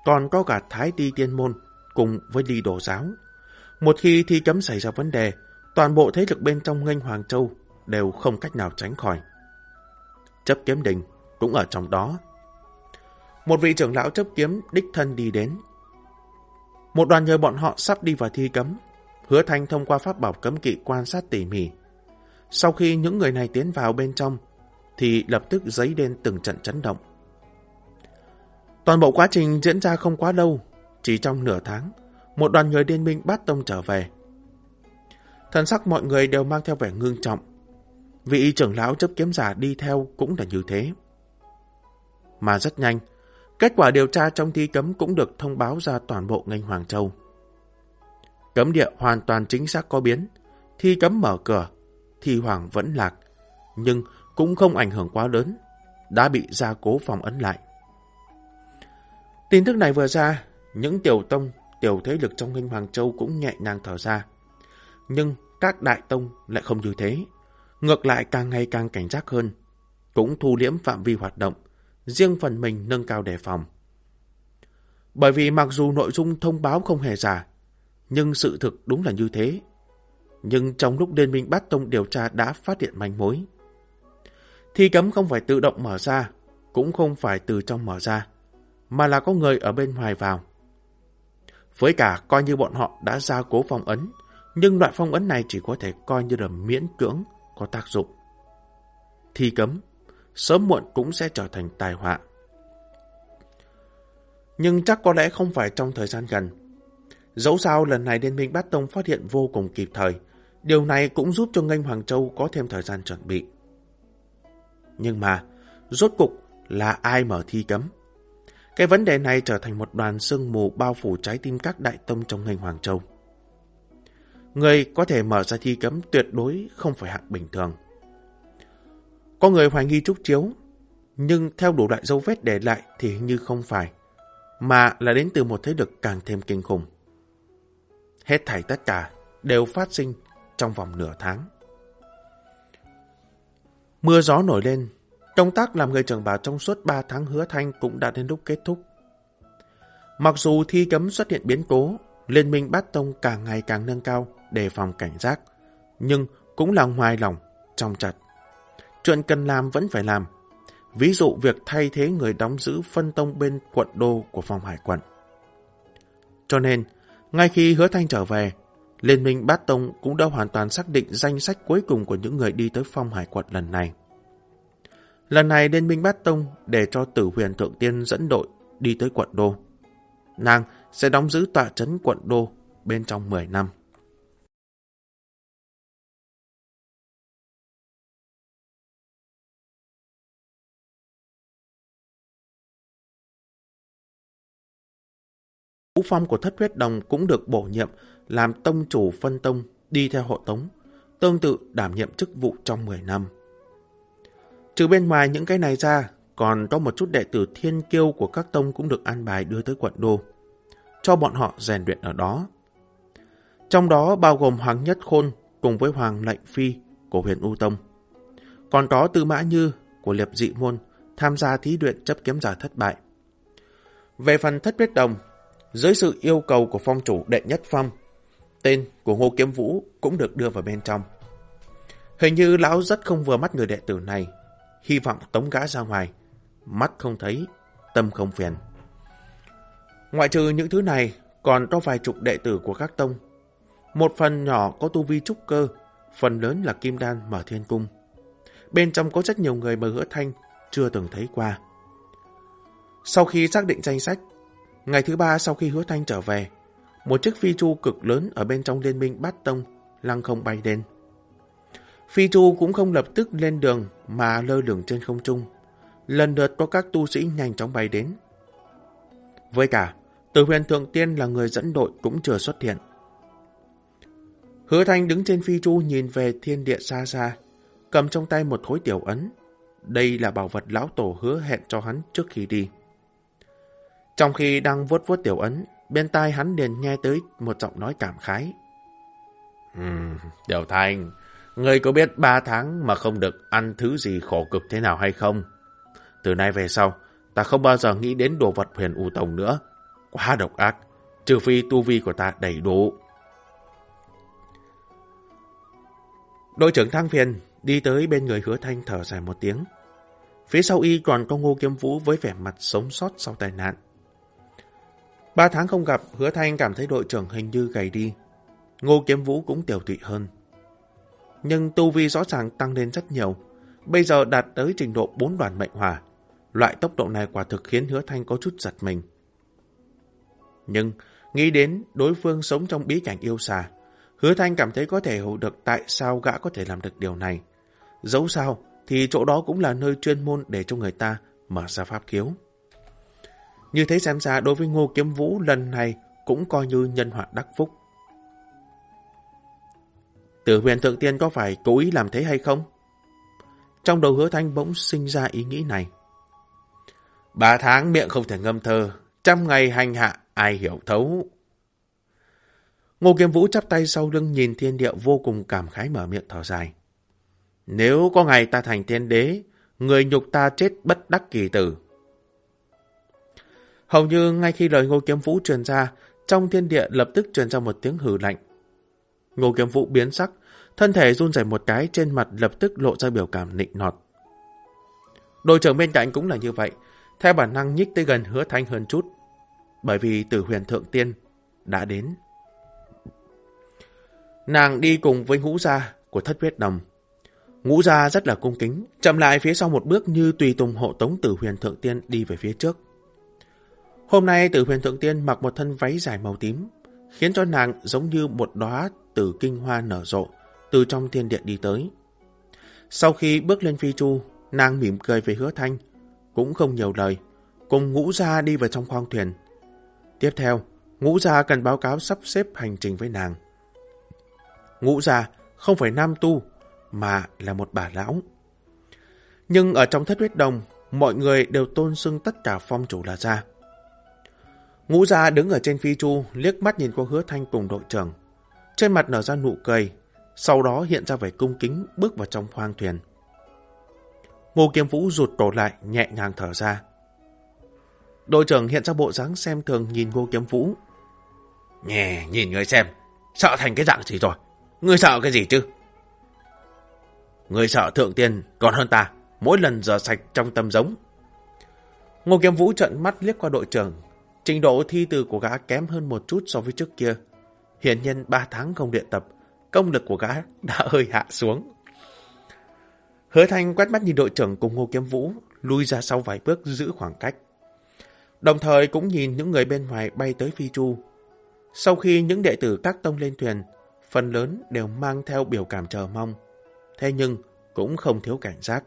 còn có cả Thái Ti Tiên Môn cùng với Ly Đồ Giáo. Một khi thi cấm xảy ra vấn đề, toàn bộ thế lực bên trong Nghênh Hoàng Châu đều không cách nào tránh khỏi. Chấp Kiếm Đình cũng ở trong đó. Một vị trưởng lão chấp kiếm đích thân đi đến. Một đoàn người bọn họ sắp đi vào thi cấm. Hứa Thanh thông qua pháp bảo cấm kỵ quan sát tỉ mỉ. Sau khi những người này tiến vào bên trong, thì lập tức dấy lên từng trận chấn động. Toàn bộ quá trình diễn ra không quá lâu, chỉ trong nửa tháng, một đoàn người Liên Minh Bát Tông trở về. Thần sắc mọi người đều mang theo vẻ ngưng trọng. Vị trưởng lão chấp kiếm giả đi theo cũng là như thế. Mà rất nhanh, kết quả điều tra trong thi cấm cũng được thông báo ra toàn bộ Nghênh Hoàng Châu. Cấm địa hoàn toàn chính xác có biến, thi cấm mở cửa, thi hoàng vẫn lạc, nhưng cũng không ảnh hưởng quá lớn, đã bị gia cố phong ấn lại. Tin tức này vừa ra, những tiểu tông, tiểu thế lực trong Nghênh Hoàng Châu cũng nhẹ nhàng thở ra. Nhưng các đại tông lại không như thế, ngược lại càng ngày càng cảnh giác hơn, cũng thu liễm phạm vi hoạt động, riêng phần mình nâng cao đề phòng. Bởi vì mặc dù nội dung thông báo không hề giả, nhưng sự thực đúng là như thế. Nhưng trong lúc Liên Minh Bát Tông điều tra đã phát hiện manh mối. Thi cấm không phải tự động mở ra, cũng không phải từ trong mở ra, mà là có người ở bên ngoài vào. Với cả coi như bọn họ đã gia cố phong ấn, nhưng loại phong ấn này chỉ có thể coi như là miễn cưỡng có tác dụng. Thi cấm, sớm muộn cũng sẽ trở thành tai họa. Nhưng chắc có lẽ không phải trong thời gian gần. Dẫu sao lần này Liên Minh Bát Tông phát hiện vô cùng kịp thời, điều này cũng giúp cho Nghênh Hoàng Châu có thêm thời gian chuẩn bị. Nhưng mà, rốt cục là ai mở thi cấm? Cái vấn đề này trở thành một đoàn sương mù bao phủ trái tim các đại tông trong Nghênh Hoàng Châu. Người có thể mở ra thi cấm tuyệt đối không phải hạng bình thường. Có người hoài nghi Trúc Chiếu, nhưng theo đủ loại dấu vết để lại thì hình như không phải, mà là đến từ một thế lực càng thêm kinh khủng. Hết thảy tất cả đều phát sinh trong vòng nửa tháng. Mưa gió nổi lên, công tác làm người trưởng bảo trong suốt ba tháng Hứa Thanh cũng đã đến lúc kết thúc. Mặc dù thi cấm xuất hiện biến cố, Liên Minh Bát Tông càng ngày càng nâng cao đề phòng cảnh giác, nhưng cũng là ngoài lòng, trong chặt. Chuyện cần làm vẫn phải làm, ví dụ việc thay thế người đóng giữ phân tông bên quận đô của Phong Hải quận. Cho nên, ngay khi Hứa Thanh trở về, Liên Minh Bát Tông cũng đã hoàn toàn xác định danh sách cuối cùng của những người đi tới Phong Hải quận lần này. Lần này Liên Minh Bát Tông để cho Tử Huyền Thượng Tiên dẫn đội đi tới quận đô. Nàng sẽ đóng giữ tọa trấn quận đô bên trong mười năm. Vũ Phong của Thất Huyết Đồng cũng được bổ nhiệm làm tông chủ phân tông đi theo hộ tống, tương tự đảm nhiệm chức vụ trong mười năm. Trừ bên ngoài những cái này ra, còn có một chút đệ tử thiên kiêu của các tông cũng được an bài đưa tới quận đô, cho bọn họ rèn luyện ở đó. Trong đó bao gồm Hoàng Nhất Khôn cùng với Hoàng Lệnh Phi của Huyền U Tông. Còn có Tư Mã Như của Liệp Dị Môn tham gia thí luyện chấp kiếm giả thất bại. Về phần Thất Huyết Đồng, dưới sự yêu cầu của phong chủ Đệ Nhất Phong, tên của Ngô Kiếm Vũ cũng được đưa vào bên trong. Hình như lão rất không vừa mắt người đệ tử này, hy vọng tống gã ra ngoài, mắt không thấy, tâm không phiền. Ngoại trừ những thứ này, còn có vài chục đệ tử của các tông. Một phần nhỏ có tu vi trúc cơ, phần lớn là kim đan mở thiên cung. Bên trong có rất nhiều người mà Hứa Thanh chưa từng thấy qua. Sau khi xác định danh sách, ngày thứ ba sau khi Hứa Thanh trở về, một chiếc phi chu cực lớn ở bên trong Liên Minh Bát Tông lăng không bay lên. Phi chu cũng không lập tức lên đường mà lơ lửng trên không trung. Lần lượt có các tu sĩ nhanh chóng bay đến. Với cả, Tử Huyền Thượng Tiên là người dẫn đội cũng chưa xuất hiện. Hứa Thanh đứng trên phi chu nhìn về thiên địa xa xa, cầm trong tay một khối tiểu ấn. Đây là bảo vật lão tổ hứa hẹn cho hắn trước khi đi. Trong khi đang vuốt vuốt tiểu ấn, bên tai hắn liền nghe tới một giọng nói cảm khái. Ừm, Tiểu Thanh, ngươi có biết ba tháng mà không được ăn thứ gì khổ cực thế nào hay không? Từ nay về sau, ta không bao giờ nghĩ đến đồ vật Huyền U Tông nữa. quá độc ác, trừ phi tu vi của ta đầy đủ. Đội trưởng Thang Phiền đi tới bên người Hứa Thanh thở dài một tiếng. Phía sau y còn có Ngô Kiếm Vũ với vẻ mặt sống sót sau tai nạn. Ba tháng không gặp, Hứa Thanh cảm thấy đội trưởng hình như gầy đi. Ngô Kiếm Vũ cũng tiều tụy hơn. Nhưng tu vi rõ ràng tăng lên rất nhiều. Bây giờ đạt tới trình độ bốn đoàn mệnh hỏa. Loại tốc độ này quả thực khiến Hứa Thanh có chút giật mình. Nhưng nghĩ đến đối phương sống trong bí cảnh yêu xà, Hứa Thanh cảm thấy có thể hiểu được tại sao gã có thể làm được điều này. Dẫu sao thì chỗ đó cũng là nơi chuyên môn để cho người ta mở ra pháp khiếu. Như thế xem ra đối với Ngô Kiếm Vũ lần này cũng coi như nhân họa đắc phúc. Tử Huyền Thượng Tiên có phải cố ý làm thế hay không? Trong đầu Hứa Thanh bỗng sinh ra ý nghĩ này. Ba tháng miệng không thể ngâm thơ, trăm ngày hành hạ ai hiểu thấu. Ngô Kiếm Vũ chắp tay sau lưng nhìn thiên địa vô cùng cảm khái mở miệng thở dài. Nếu có ngày ta thành thiên đế, người nhục ta chết bất đắc kỳ tử. Hầu như ngay khi lời Ngô Kiếm Vũ truyền ra, trong thiên địa lập tức truyền ra một tiếng hừ lạnh. Ngô Kiếm Vũ biến sắc, thân thể run rẩy một cái, trên mặt lập tức lộ ra biểu cảm nịnh nọt. Đội trưởng bên cạnh cũng là như vậy, theo bản năng nhích tới gần Hứa Thanh hơn chút, bởi vì Tử Huyền Thượng Tiên đã đến. Nàng đi cùng với ngũ gia của Thất Huyết Đồng. Ngũ gia rất là cung kính, chậm lại phía sau một bước như tùy tùng hộ tống Tử Huyền Thượng Tiên đi về phía trước. Hôm nay Tử Huyền Thượng Tiên mặc một thân váy dài màu tím, khiến cho nàng giống như một đóa tử kinh hoa nở rộ từ trong thiên địa đi tới. Sau khi bước lên phi chu, nàng mỉm cười về Hứa Thanh, cũng không nhiều lời, cùng ngũ gia đi vào trong khoang thuyền. Tiếp theo, ngũ gia cần báo cáo sắp xếp hành trình với nàng. Ngũ gia không phải nam tu, mà là một bà lão. Nhưng ở trong Thất Huyết Đồng, mọi người đều tôn xưng tất cả phong chủ là gia. Ngũ gia đứng ở trên phi chu, liếc mắt nhìn qua Hứa Thanh cùng đội trưởng. Trên mặt nở ra nụ cười, sau đó hiện ra vẻ cung kính bước vào trong khoang thuyền. Ngô Kiếm Vũ rụt cổ lại, nhẹ nhàng thở ra. Đội trưởng hiện ra bộ dáng xem thường nhìn Ngô Kiếm Vũ. Nhè, nhìn người xem, sợ thành cái dạng gì rồi? Ngươi sợ cái gì chứ? Ngươi sợ Thượng Tiên còn hơn ta, mỗi lần rửa sạch trong tâm giống. Ngô Kiếm Vũ trợn mắt liếc qua đội trưởng. Trình độ thi từ của gã kém hơn một chút so với trước kia. Hiển nhiên ba tháng không luyện tập, công lực của gã đã hơi hạ xuống. Hứa Thanh quét mắt nhìn đội trưởng cùng Ngô Kiếm Vũ, lui ra sau vài bước giữ khoảng cách. Đồng thời cũng nhìn những người bên ngoài bay tới phi chu. Sau khi những đệ tử các tông lên thuyền, phần lớn đều mang theo biểu cảm chờ mong. Thế nhưng cũng không thiếu cảnh giác.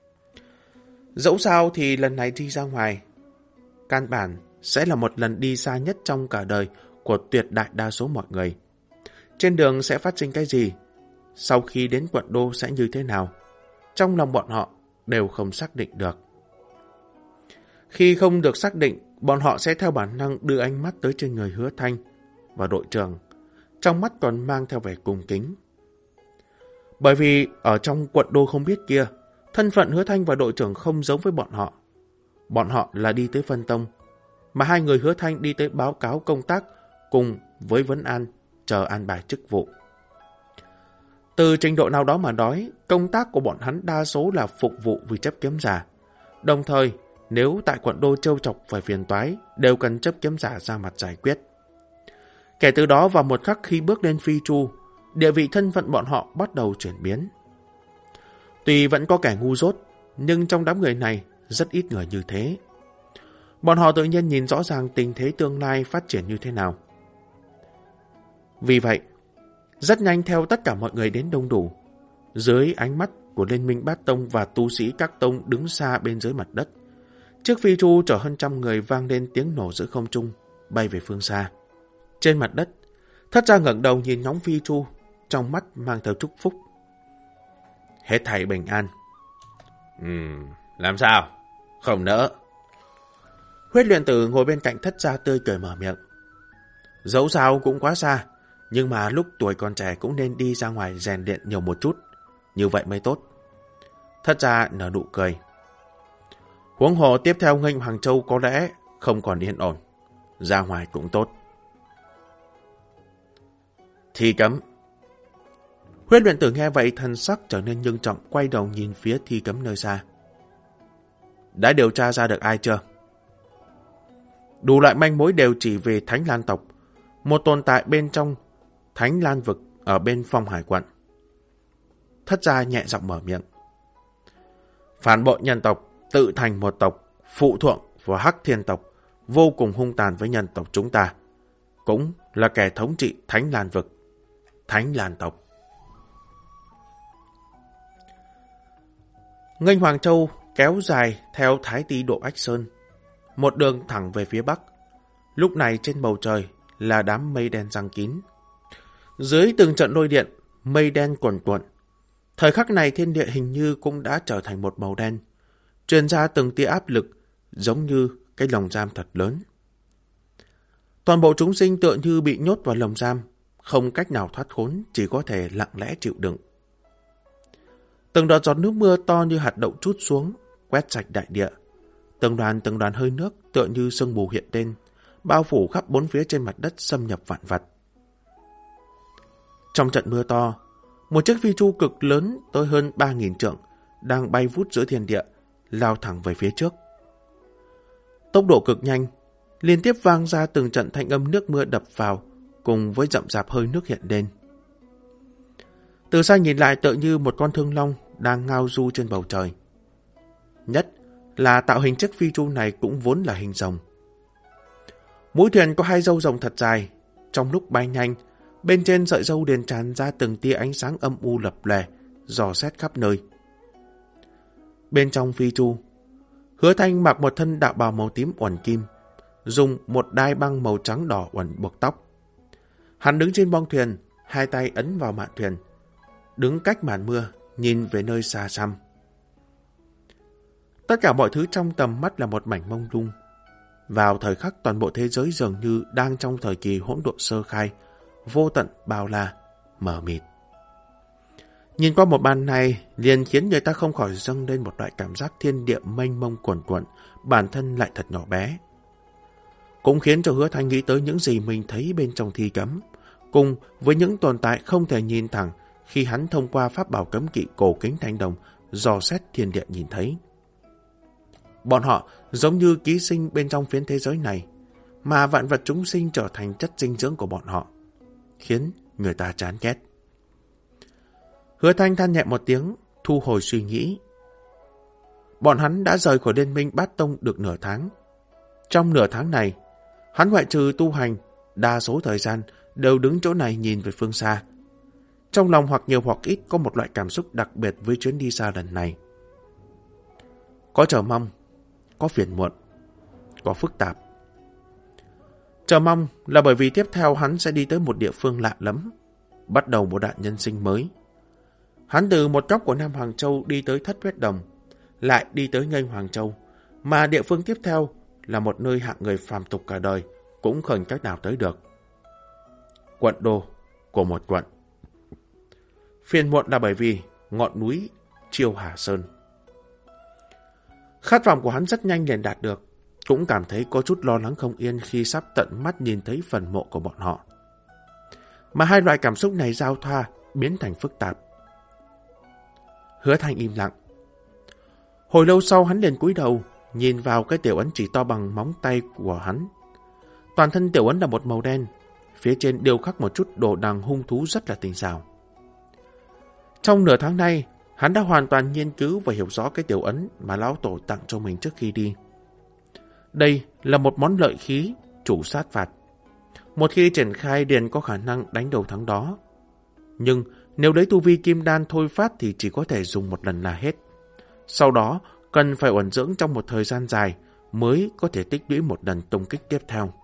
Dẫu sao thì lần này đi ra ngoài, căn bản sẽ là một lần đi xa nhất trong cả đời của tuyệt đại đa số mọi người. Trên đường sẽ phát sinh cái gì? Sau khi đến quận đô sẽ như thế nào? Trong lòng bọn họ đều không xác định được. Khi không được xác định, bọn họ sẽ theo bản năng đưa ánh mắt tới trên người Hứa Thanh và đội trưởng, trong mắt còn mang theo vẻ cung kính. Bởi vì ở trong quận đô không biết kia, thân phận Hứa Thanh và đội trưởng không giống với bọn họ. Bọn họ là đi tới phân tông, mà hai người Hứa Thanh đi tới báo cáo công tác cùng với vấn an, chờ an bài chức vụ. Từ trình độ nào đó mà nói, công tác của bọn hắn đa số là phục vụ vì chấp kiếm giả. Đồng thời, nếu tại quận đô trêu chọc phải phiền toái, đều cần chấp kiếm giả ra mặt giải quyết. Kể từ đó vào một khắc khi bước lên phi chu, địa vị thân phận bọn họ bắt đầu chuyển biến. Tuy vẫn có kẻ ngu dốt, nhưng trong đám người này rất ít người như thế. Bọn họ tự nhiên nhìn rõ ràng tình thế tương lai phát triển như thế nào. Vì vậy, rất nhanh theo tất cả mọi người đến đông đủ, dưới ánh mắt của Liên minh Bát Tông và tu sĩ các tông đứng xa bên dưới mặt đất, chiếc phi chu chở hơn trăm người vang lên tiếng nổ giữa không trung, bay về phương xa. Trên mặt đất, Thất Gia ngẩng đầu nhìn nhóm phi chu, trong mắt mang theo chúc phúc. Hết thảy bình an. Ừm, làm sao? Không nỡ. Huyết luyện tử ngồi bên cạnh Thất Gia tươi cười mở miệng. Dẫu sao cũng quá xa, nhưng mà lúc tuổi còn trẻ cũng nên đi ra ngoài rèn luyện nhiều một chút, như vậy mới tốt. Thất Gia nở nụ cười. Huống hồ tiếp theo nghênh Hàng Châu có lẽ không còn yên ổn. ra ngoài cũng tốt. Thi cấm. Huyết luyện tử nghe vậy thần sắc trở nên nghiêm trọng, quay đầu nhìn phía thi cấm nơi xa. Đã điều tra ra được ai chưa? Đủ loại manh mối đều chỉ về Thánh Lan tộc, một tồn tại bên trong Thánh Lan vực ở bên Phong Hải quận. Thất gia nhẹ giọng mở miệng. Phản bội nhân tộc, tự thành một tộc, phụ thuộc vào Hắc Thiên tộc, vô cùng hung tàn với nhân tộc chúng ta, cũng là kẻ thống trị Thánh Lan vực, Thánh Lan tộc. Nghênh Hoàng Châu kéo dài theo Thái Ti Độ Ách Sơn, một đường thẳng về phía bắc. Lúc này trên bầu trời là đám mây đen giăng kín. Dưới từng trận lôi điện, mây đen cuồn cuộn. Thời khắc này thiên địa hình như cũng đã trở thành một màu đen, truyền ra từng tia áp lực giống như cái lồng giam thật lớn. Toàn bộ chúng sinh tựa như bị nhốt vào lồng giam, không cách nào thoát khốn, chỉ có thể lặng lẽ chịu đựng. Từng đợt giọt nước mưa to như hạt đậu trút xuống, quét sạch đại địa. Từng đoàn từng đoàn hơi nước tựa như sương mù hiện lên, bao phủ khắp bốn phía trên mặt đất, xâm nhập vạn vật. Trong trận mưa to, một chiếc phi chu cực lớn tới hơn ba nghìn trượng đang bay vút giữa thiên địa, lao thẳng về phía trước. Tốc độ cực nhanh, liên tiếp vang ra từng trận thanh âm nước mưa đập vào, cùng với rậm rạp hơi nước hiện lên. Từ xa nhìn lại tựa như một con thương long đang ngao du trên bầu trời. Nhất là tạo hình chiếc phi chu này cũng vốn là hình rồng. Mũi thuyền có hai râu rồng thật dài, trong lúc bay nhanh, bên trên sợi râu liền tràn ra từng tia ánh sáng âm u lập lòe, dò xét khắp nơi. Bên trong phi chu, Hứa Thanh mặc một thân đạo bào màu tím uẩn kim, dùng một đai băng màu trắng đỏ uẩn buộc tóc. Hắn đứng trên bong thuyền, hai tay ấn vào mạn thuyền, đứng cách màn mưa, nhìn về nơi xa xăm. Tất cả mọi thứ trong tầm mắt là một mảnh mông lung. Vào thời khắc toàn bộ thế giới dường như đang trong thời kỳ hỗn độn sơ khai, vô tận bao la, mờ mịt. Nhìn qua một màn này liền khiến người ta không khỏi dâng lên một loại cảm giác thiên địa mênh mông cuồn cuộn, bản thân lại thật nhỏ bé. Cũng khiến cho Hứa Thanh nghĩ tới những gì mình thấy bên trong thi cấm, cùng với những tồn tại không thể nhìn thẳng khi hắn thông qua pháp bảo cấm kỵ cổ kính thanh đồng dò xét thiên địa nhìn thấy. Bọn họ giống như ký sinh bên trong phiến thế giới này, mà vạn vật chúng sinh trở thành chất dinh dưỡng của bọn họ, khiến người ta chán ghét. Hứa Thanh than nhẹ một tiếng, thu hồi suy nghĩ. Bọn hắn đã rời khỏi Liên minh Bát Tông được nửa tháng. Trong nửa tháng này, hắn ngoại trừ tu hành, đa số thời gian đều đứng chỗ này nhìn về phương xa. Trong lòng hoặc nhiều hoặc ít có một loại cảm xúc đặc biệt với chuyến đi xa lần này. Có chờ mong, có phiền muộn, có phức tạp. Chờ mong là bởi vì tiếp theo hắn sẽ đi tới một địa phương lạ lắm, bắt đầu một đoạn nhân sinh mới. Hắn từ một góc của Nam Hoàng Châu đi tới Thất Huyết Đồng, lại đi tới Nghênh Hoàng Châu, mà địa phương tiếp theo là một nơi hạng người phàm tục cả đời cũng không cách nào tới được. Quận đô của một quận. Phiền muộn là bởi vì ngọn núi Chiêu Hà Sơn. Khát vọng của hắn rất nhanh liền đạt được, cũng cảm thấy có chút lo lắng không yên khi sắp tận mắt nhìn thấy phần mộ của bọn họ. Mà hai loại cảm xúc này giao thoa, biến thành phức tạp. Hứa Thanh im lặng. Hồi lâu sau hắn liền cúi đầu, nhìn vào cái tiểu ấn chỉ to bằng móng tay của hắn. Toàn thân tiểu ấn là một màu đen, phía trên điêu khắc một chút đồ đằng hung thú rất là tinh xảo. Trong nửa tháng nay, hắn đã hoàn toàn nghiên cứu và hiểu rõ cái tiểu ấn mà lão tổ tặng cho mình trước khi đi. Đây là một món lợi khí, chủ sát phạt. Một khi triển khai liền có khả năng đánh đầu thắng đó. Nhưng nếu lấy tu vi kim đan thôi phát thì chỉ có thể dùng một lần là hết. Sau đó cần phải uẩn dưỡng trong một thời gian dài mới có thể tích lũy một lần tung kích tiếp theo.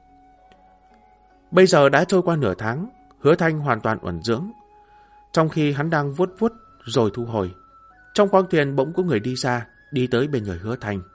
Bây giờ đã trôi qua nửa tháng, Hứa Thanh hoàn toàn uẩn dưỡng. Trong khi hắn đang vuốt vuốt rồi thu hồi, trong khoang thuyền bỗng có người đi ra, đi tới bên người Hứa Thanh.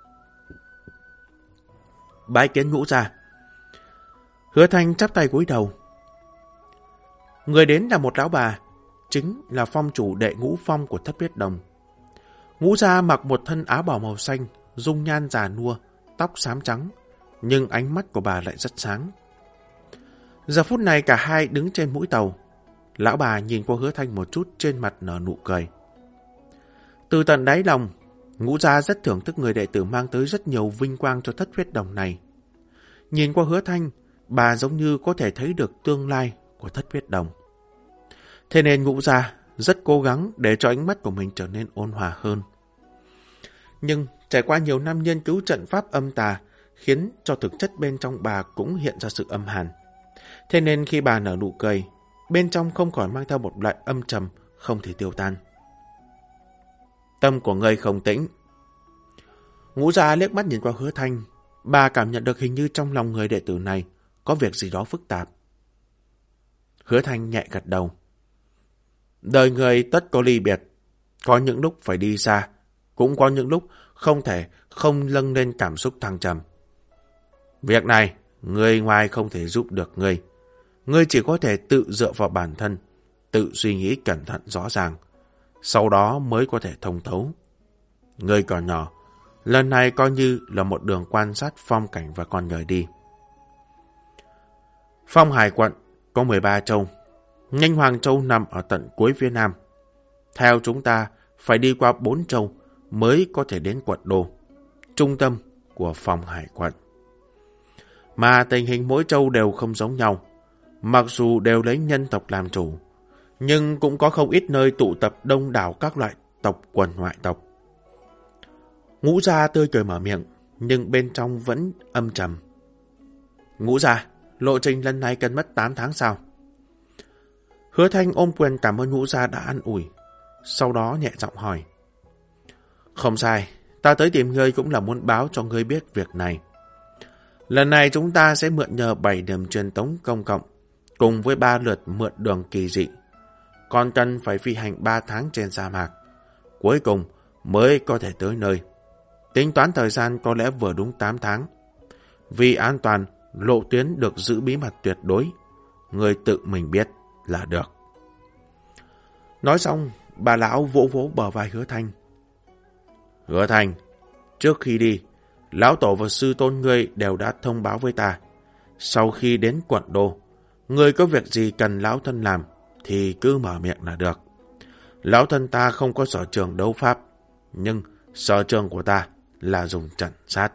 Bái kiến Ngũ gia. Hứa Thanh chắp tay cúi đầu. Người đến là một lão bà, chính là phong chủ đệ Ngũ Phong của Thất Huyết Đồng. Ngũ gia mặc một thân áo bào màu xanh, dung nhan già nua, tóc xám trắng, nhưng ánh mắt của bà lại rất sáng. Giờ phút này cả hai đứng trên mũi tàu. Lão bà nhìn qua Hứa Thanh một chút, trên mặt nở nụ cười. Từ tận đáy lòng, Ngũ Gia rất thưởng thức người đệ tử mang tới rất nhiều vinh quang cho Thất Huyết Đồng này. Nhìn qua Hứa Thanh, bà giống như có thể thấy được tương lai của Thất Huyết Đồng. Thế nên Ngũ Gia rất cố gắng để cho ánh mắt của mình trở nên ôn hòa hơn. Nhưng trải qua nhiều năm nghiên cứu trận pháp âm tà, khiến cho thực chất bên trong bà cũng hiện ra sự âm hàn. Thế nên khi bà nở nụ cười, bên trong không khỏi mang theo một loại âm trầm không thể tiêu tan. Tâm của ngươi không tĩnh. Ngũ Gia liếc mắt nhìn qua Hứa Thanh, bà cảm nhận được hình như trong lòng người đệ tử này có việc gì đó phức tạp. Hứa Thanh nhẹ gật đầu. Đời người tất có ly biệt, có những lúc phải đi xa, cũng có những lúc không thể không lâng lên cảm xúc thăng trầm. Việc này, người ngoài không thể giúp được ngươi. Ngươi chỉ có thể tự dựa vào bản thân, tự suy nghĩ cẩn thận rõ ràng, sau đó mới có thể thông thấu. Ngươi còn nhỏ, lần này coi như là một đường quan sát phong cảnh và con người đi. Phong Hải quận có mười ba châu, Nghênh Hoàng Châu nằm ở tận cuối phía nam. Theo chúng ta, phải đi qua bốn châu mới có thể đến quận Đô, trung tâm của Phong Hải quận. Mà tình hình mỗi châu đều không giống nhau. Mặc dù đều lấy nhân tộc làm chủ, nhưng cũng có không ít nơi tụ tập đông đảo các loại tộc quần ngoại tộc. Ngũ Gia tươi cười mở miệng, nhưng bên trong vẫn âm trầm. Ngũ Gia, lộ trình lần này cần mất tám tháng sao? Hứa Thanh ôm quyền cảm ơn Ngũ Gia đã an ủi, sau đó nhẹ giọng hỏi. Không sai, ta tới tìm ngươi cũng là muốn báo cho ngươi biết việc này. Lần này chúng ta sẽ mượn nhờ bảy điểm truyền tống công cộng, cùng với ba lượt mượn đường kỳ dị. Còn cần phải phi hành ba tháng trên sa mạc. Cuối cùng mới có thể tới nơi. Tính toán thời gian có lẽ vừa đúng tám tháng. Vì an toàn, lộ tuyến được giữ bí mật tuyệt đối. Người tự mình biết là được. Nói xong, bà lão vỗ vỗ bờ vai Hứa Thanh. Hứa Thanh, trước khi đi, lão tổ và sư tôn ngươi đều đã thông báo với ta. Sau khi đến quận Đô, ngươi có việc gì cần lão thân làm thì cứ mở miệng là được. Lão thân ta không có sở trường đấu pháp, nhưng sở trường của ta là dùng trận sát.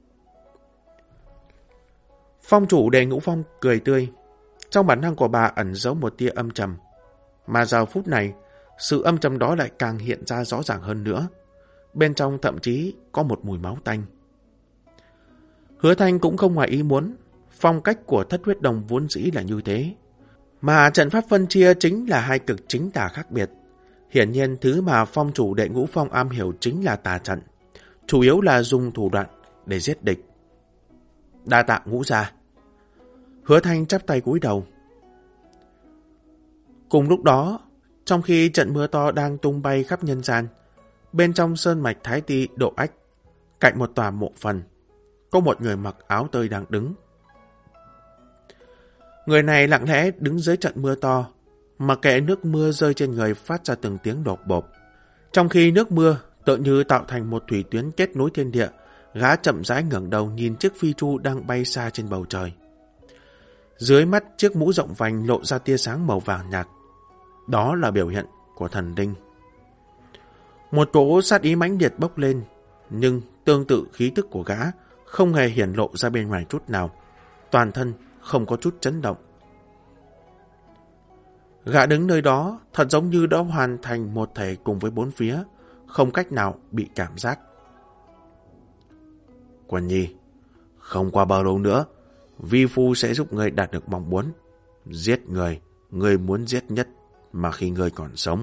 Phong chủ Đề Ngũ Phong cười tươi. Trong bản năng của bà ẩn giấu một tia âm trầm. Mà giờ phút này, sự âm trầm đó lại càng hiện ra rõ ràng hơn nữa. Bên trong thậm chí có một mùi máu tanh. Hứa Thanh cũng không ngoài ý muốn. Phong cách của Thất Huyết Đồng vốn dĩ là như thế. Mà trận pháp phân chia chính là hai cực chính tà khác biệt. Hiển nhiên thứ mà phong chủ Đệ Ngũ Phong am hiểu chính là tà trận. Chủ yếu là dùng thủ đoạn để giết địch. Đa tạ Ngũ Gia. Hứa Thanh chắp tay cúi đầu. Cùng lúc đó, trong khi trận mưa to đang tung bay khắp nhân gian, bên trong sơn mạch Thái Ti Độ Ách, cạnh một tòa mộ phần, có một người mặc áo tơi đang đứng. Người này lặng lẽ đứng dưới trận mưa to, mặc kệ nước mưa rơi trên người phát ra từng tiếng đột bộp. Trong khi nước mưa tựa như tạo thành một thủy tuyến kết nối thiên địa, gã chậm rãi ngẩng đầu nhìn chiếc phi chu đang bay xa trên bầu trời. Dưới mắt chiếc mũ rộng vành lộ ra tia sáng màu vàng nhạt. Đó là biểu hiện của thần linh. Một cỗ sát ý mãnh liệt bốc lên, nhưng tương tự khí tức của gã không hề hiển lộ ra bên ngoài chút nào. Toàn thân không có chút chấn động. Gã đứng nơi đó thật giống như đã hoàn thành một thể cùng với bốn phía, không cách nào bị cảm giác. Quân Nhi, không qua bao lâu nữa, vi phu sẽ giúp ngươi đạt được mong muốn. Giết người, ngươi muốn giết nhất mà khi ngươi còn sống.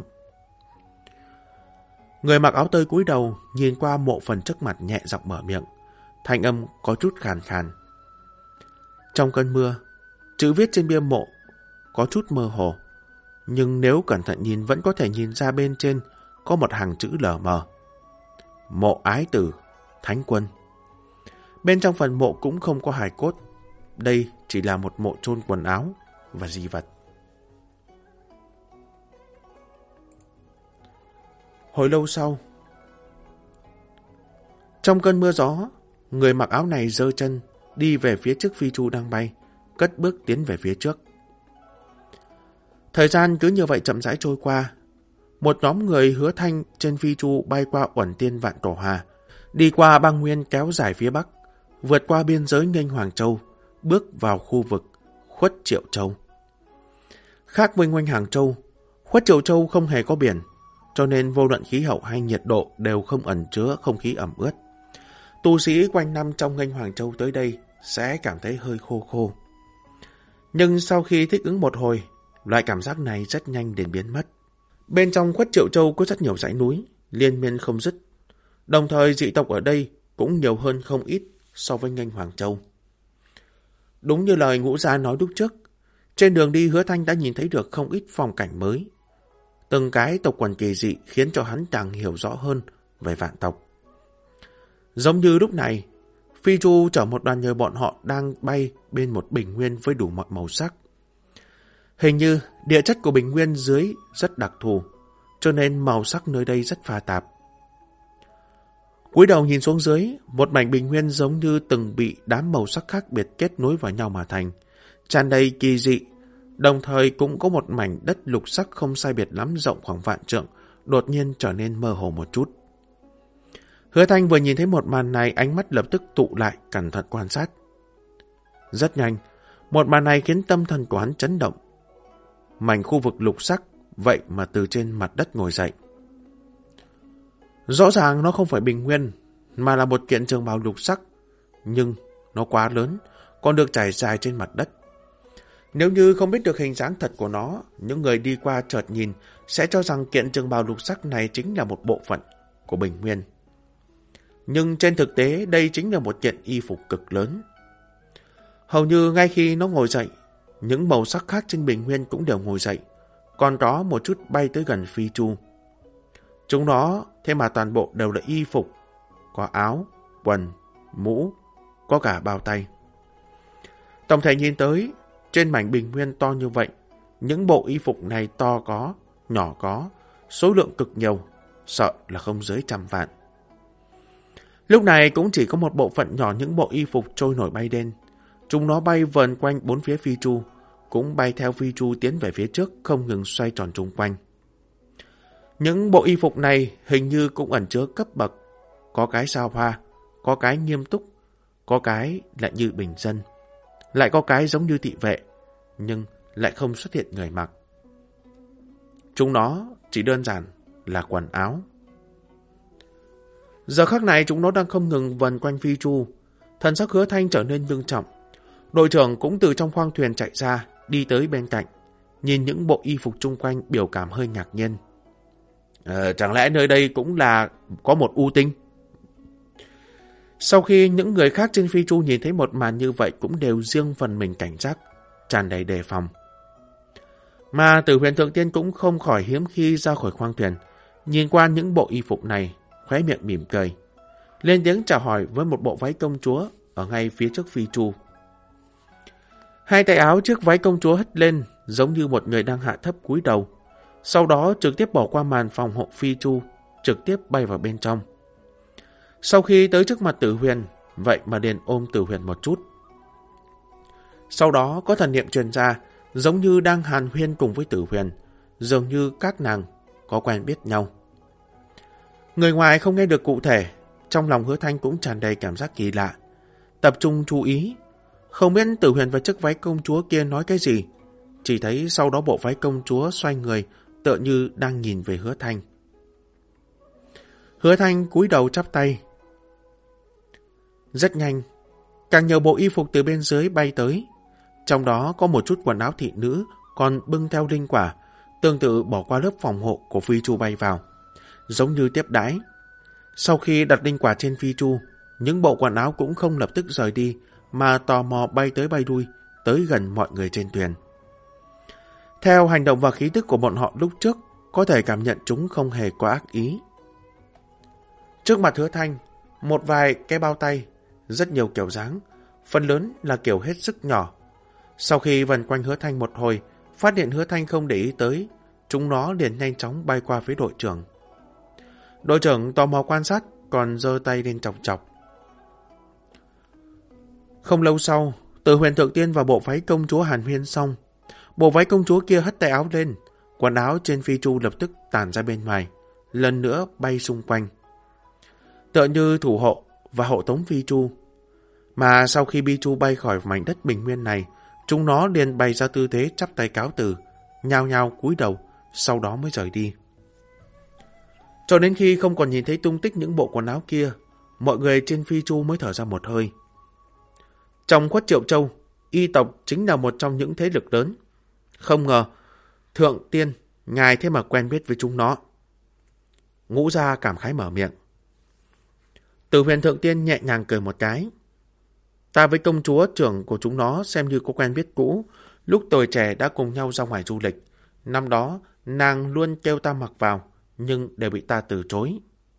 Người mặc áo tơi cúi đầu nhìn qua mộ phần trước mặt nhẹ giọng mở miệng, thanh âm có chút khàn khàn. Trong cơn mưa, chữ viết trên bia mộ có chút mơ hồ, nhưng nếu cẩn thận nhìn vẫn có thể nhìn ra bên trên có một hàng chữ lờ mờ. Mộ ái tử, thánh quân. Bên trong phần mộ cũng không có hài cốt. Đây chỉ là một mộ chôn quần áo và di vật. Hồi lâu sau, trong cơn mưa gió, người mặc áo này giơ chân, đi về phía trước phi chu đang bay, cất bước tiến về phía trước. Thời gian cứ như vậy chậm rãi trôi qua. Một nhóm người Hứa Thanh trên phi chu bay qua Uẩn Tiên Vạn Tổ Hà, đi qua băng nguyên kéo dài phía bắc, vượt qua biên giới Nghênh Hoàng Châu, bước vào khu vực Khuất Triệu Châu. Khác với Nghênh Hoàng Châu, Khuất Triệu Châu không hề có biển, cho nên vô luận khí hậu hay nhiệt độ đều không ẩn chứa không khí ẩm ướt. Tu sĩ quanh năm trong Nghênh Hoàng Châu tới đây sẽ cảm thấy hơi khô khô. Nhưng sau khi thích ứng một hồi, loại cảm giác này rất nhanh đến biến mất. Bên trong Khuất Triệu Châu có rất nhiều dãy núi, liên miên không dứt. Đồng thời dị tộc ở đây cũng nhiều hơn không ít so với Nghênh Hoàng Châu. Đúng như lời Ngũ Gia nói lúc trước, trên đường đi Hứa Thanh đã nhìn thấy được không ít phong cảnh mới. Từng cái tộc quần kỳ dị khiến cho hắn càng hiểu rõ hơn về vạn tộc. Giống như lúc này, phi chu chở một đoàn người bọn họ đang bay bên một bình nguyên với đủ mọi màu sắc. Hình như địa chất của bình nguyên dưới rất đặc thù, cho nên màu sắc nơi đây rất pha tạp. Cúi đầu nhìn xuống dưới, một mảnh bình nguyên giống như từng bị đám màu sắc khác biệt kết nối vào nhau mà thành, tràn đầy kỳ dị. Đồng thời cũng có một mảnh đất lục sắc không sai biệt lắm rộng khoảng vạn trượng, đột nhiên trở nên mơ hồ một chút. Hứa Thanh vừa nhìn thấy một màn này, ánh mắt lập tức tụ lại, cẩn thận quan sát. Rất nhanh, một màn này khiến tâm thần của hắn chấn động. Mảnh khu vực lục sắc, vậy mà từ trên mặt đất ngồi dậy. Rõ ràng nó không phải bình nguyên, mà là một kiện trường bào lục sắc, nhưng nó quá lớn, còn được trải dài trên mặt đất. Nếu như không biết được hình dáng thật của nó, những người đi qua chợt nhìn sẽ cho rằng kiện trường bào lục sắc này chính là một bộ phận của bình nguyên. Nhưng trên thực tế đây chính là một kiện y phục cực lớn. Hầu như ngay khi nó ngồi dậy, những màu sắc khác trên bình nguyên cũng đều ngồi dậy, còn có một chút bay tới gần phi chu. Chúng nó thế mà toàn bộ đều là y phục, có áo, quần, mũ, có cả bao tay. Tổng thể nhìn tới, trên mảnh bình nguyên to như vậy, những bộ y phục này to có, nhỏ có, số lượng cực nhiều, sợ là không dưới trăm vạn. Lúc này cũng chỉ có một bộ phận nhỏ những bộ y phục trôi nổi bay lên. Chúng nó bay vần quanh bốn phía phi chu, cũng bay theo phi chu tiến về phía trước, không ngừng xoay tròn chung quanh. Những bộ y phục này hình như cũng ẩn chứa cấp bậc, có cái sao hoa, có cái nghiêm túc, có cái lại như bình dân, lại có cái giống như thị vệ, nhưng lại không xuất hiện người mặc. Chúng nó chỉ đơn giản là quần áo. Giờ khắc này chúng nó đang không ngừng vần quanh phi chu, thần sắc Hứa Thanh trở nên nghiêm trọng. Đội trưởng cũng từ trong khoang thuyền chạy ra, đi tới bên cạnh, nhìn những bộ y phục chung quanh biểu cảm hơi ngạc nhiên. Ờ, chẳng lẽ nơi đây cũng là có một u tinh? Sau khi những người khác trên phi chu nhìn thấy một màn như vậy cũng đều riêng phần mình cảnh giác, tràn đầy đề phòng. Mà Tử Huyền Thượng Tiên cũng không khỏi hiếm khi ra khỏi khoang thuyền, nhìn qua những bộ y phục này, khóe miệng mỉm cười, lên tiếng chào hỏi với một bộ váy công chúa ở ngay phía trước phi chu. Hai tay áo trước váy công chúa hất lên, giống như một người đang hạ thấp cúi đầu, sau đó trực tiếp bỏ qua màn phòng hộ phi chu, trực tiếp bay vào bên trong. Sau khi tới trước mặt Tử Huyền, vậy mà liền ôm Tử Huyền một chút. Sau đó có thần niệm truyền ra, giống như đang hàn huyên cùng với Tử Huyền, dường như các nàng có quen biết nhau. Người ngoài không nghe được cụ thể, trong lòng Hứa Thanh cũng tràn đầy cảm giác kỳ lạ, tập trung chú ý, không biết Tử Huyền và chiếc váy công chúa kia nói cái gì, chỉ thấy sau đó bộ váy công chúa xoay người, tựa như đang nhìn về Hứa Thanh. Hứa Thanh cúi đầu chắp tay. Rất nhanh, càng nhiều bộ y phục từ bên dưới bay tới, trong đó có một chút quần áo thị nữ còn bưng theo linh quả, tương tự bỏ qua lớp phòng hộ của phi chu bay vào, giống như tiếp đãi. Sau khi đặt linh quả trên phi chu, những bộ quần áo cũng không lập tức rời đi, mà tò mò bay tới bay lui, tới gần mọi người trên thuyền. Theo hành động và khí tức của bọn họ lúc trước, có thể cảm nhận chúng không hề có ác ý. Trước mặt Hứa Thanh, một vài cái bao tay, rất nhiều kiểu dáng, phần lớn là kiểu hết sức nhỏ. Sau khi vần quanh Hứa Thanh một hồi, phát hiện Hứa Thanh không để ý tới, chúng nó liền nhanh chóng bay qua phía đội trưởng. Đội trưởng tò mò quan sát, còn giơ tay lên chọc chọc. Không lâu sau, Từ Huyền Thượng Tiên và bộ váy công chúa hàn huyên xong. Bộ váy công chúa kia hất tay áo lên, quần áo trên phi chu lập tức tản ra bên ngoài, lần nữa bay xung quanh, tựa như thủ hộ và hộ tống phi chu. Mà sau khi phi chu bay khỏi mảnh đất bình nguyên này, chúng nó liền bày ra tư thế chắp tay cáo từ, nhao nhao cúi đầu, sau đó mới rời đi. Cho đến khi không còn nhìn thấy tung tích những bộ quần áo kia, mọi người trên phi chu mới thở ra một hơi. Trong Khuất Triệu Châu, y tộc chính là một trong những thế lực lớn. Không ngờ, Thượng Tiên, ngài thế mà quen biết với chúng nó. Ngũ Gia cảm khái mở miệng. Từ Huyền Thượng Tiên nhẹ nhàng cười một cái. Ta với công chúa trưởng của chúng nó xem như có quen biết cũ, lúc tuổi trẻ đã cùng nhau ra ngoài du lịch. Năm đó, nàng luôn kêu ta mặc vào, nhưng đều bị ta từ chối.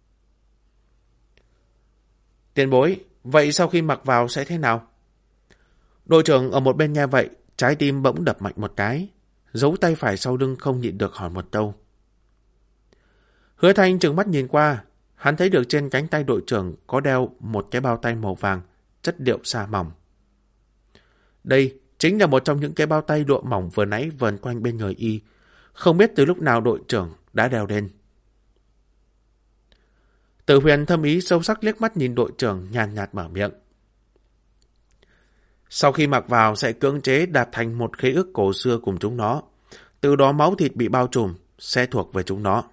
Tiền bối, vậy sau khi mặc vào sẽ thế nào? Đội trưởng ở một bên nghe vậy, trái tim bỗng đập mạnh một cái, giấu tay phải sau lưng không nhịn được hỏi một câu. Hứa Thanh trừng mắt nhìn qua, hắn thấy được trên cánh tay đội trưởng có đeo một cái bao tay màu vàng, chất liệu sa mỏng. Đây chính là một trong những cái bao tay lụa mỏng vừa nãy vờn quanh bên người y, không biết từ lúc nào đội trưởng đã đeo lên. Từ Huyền thâm ý sâu sắc liếc mắt nhìn đội trưởng, nhàn nhạt mở miệng. Sau khi mặc vào sẽ cưỡng chế đạt thành một khế ước cổ xưa cùng chúng nó, từ đó máu thịt bị bao trùm sẽ thuộc về chúng nó.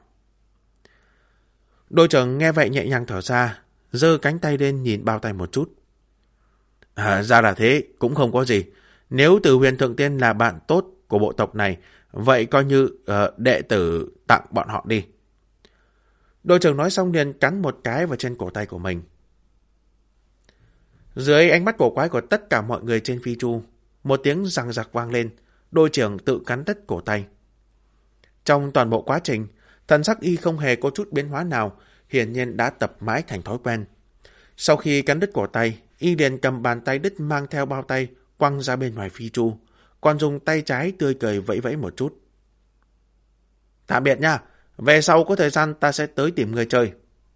Đội trưởng nghe vậy nhẹ nhàng thở ra, giơ cánh tay lên nhìn bao tay một chút. À, ra là thế, cũng không có gì. Nếu Từ Huyền Thượng Tiên là bạn tốt của bộ tộc này, vậy coi như uh, đệ tử tặng bọn họ đi. Đội trưởng nói xong liền cắn một cái vào trên cổ tay của mình. Dưới ánh mắt cổ quái của tất cả mọi người trên phi chu, một tiếng răng rặc vang lên, đội trưởng tự cắn đứt cổ tay. Trong toàn bộ quá trình, thần sắc y không hề có chút biến hóa nào, hiển nhiên đã tập mãi thành thói quen. Sau khi cắn đứt cổ tay, y liền cầm bàn tay đứt mang theo bao tay quăng ra bên ngoài phi chu, còn dùng tay trái tươi cười vẫy vẫy một chút. Tạm biệt nha, về sau có thời gian ta sẽ tới tìm người chơi.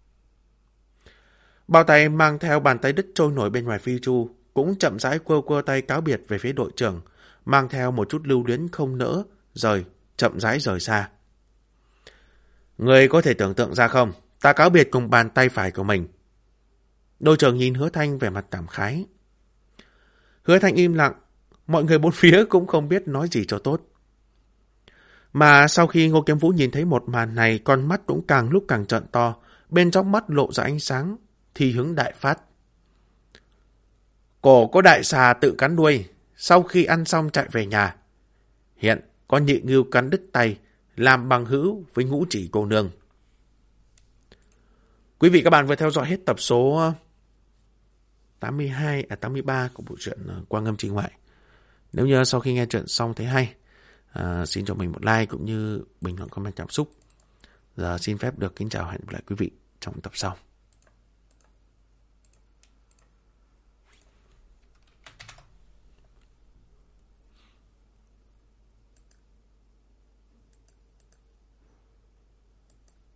Bao tay mang theo bàn tay đứt trôi nổi bên ngoài phi chu, cũng chậm rãi quơ quơ tay cáo biệt về phía đội trưởng, mang theo một chút lưu luyến không nỡ, rời, chậm rãi rời xa. Người có thể tưởng tượng ra không, ta cáo biệt cùng bàn tay phải của mình. Đội trưởng nhìn Hứa Thanh vẻ mặt cảm khái. Hứa Thanh im lặng, mọi người bốn phía cũng không biết nói gì cho tốt. Mà sau khi Ngô Kiếm Vũ nhìn thấy một màn này, con mắt cũng càng lúc càng trợn to, bên trong mắt lộ ra ánh sáng, thì hứng đại phát. Cổ có đại xà tự cắn đuôi, sau khi ăn xong chạy về nhà. Hiện có nhị ngưu cắn đứt tay, làm bằng hữu với Ngũ Chỉ cô nương. Quý vị các bạn vừa theo dõi hết tập số tám mươi hai, à tám mươi ba của bộ truyện Quang Âm Trì Ngoại. Nếu như sau khi nghe chuyện xong thấy hay, à, xin cho mình một like cũng như bình luận comment cảm xúc. Giờ xin phép được kính chào, hẹn gặp lại quý vị trong tập sau.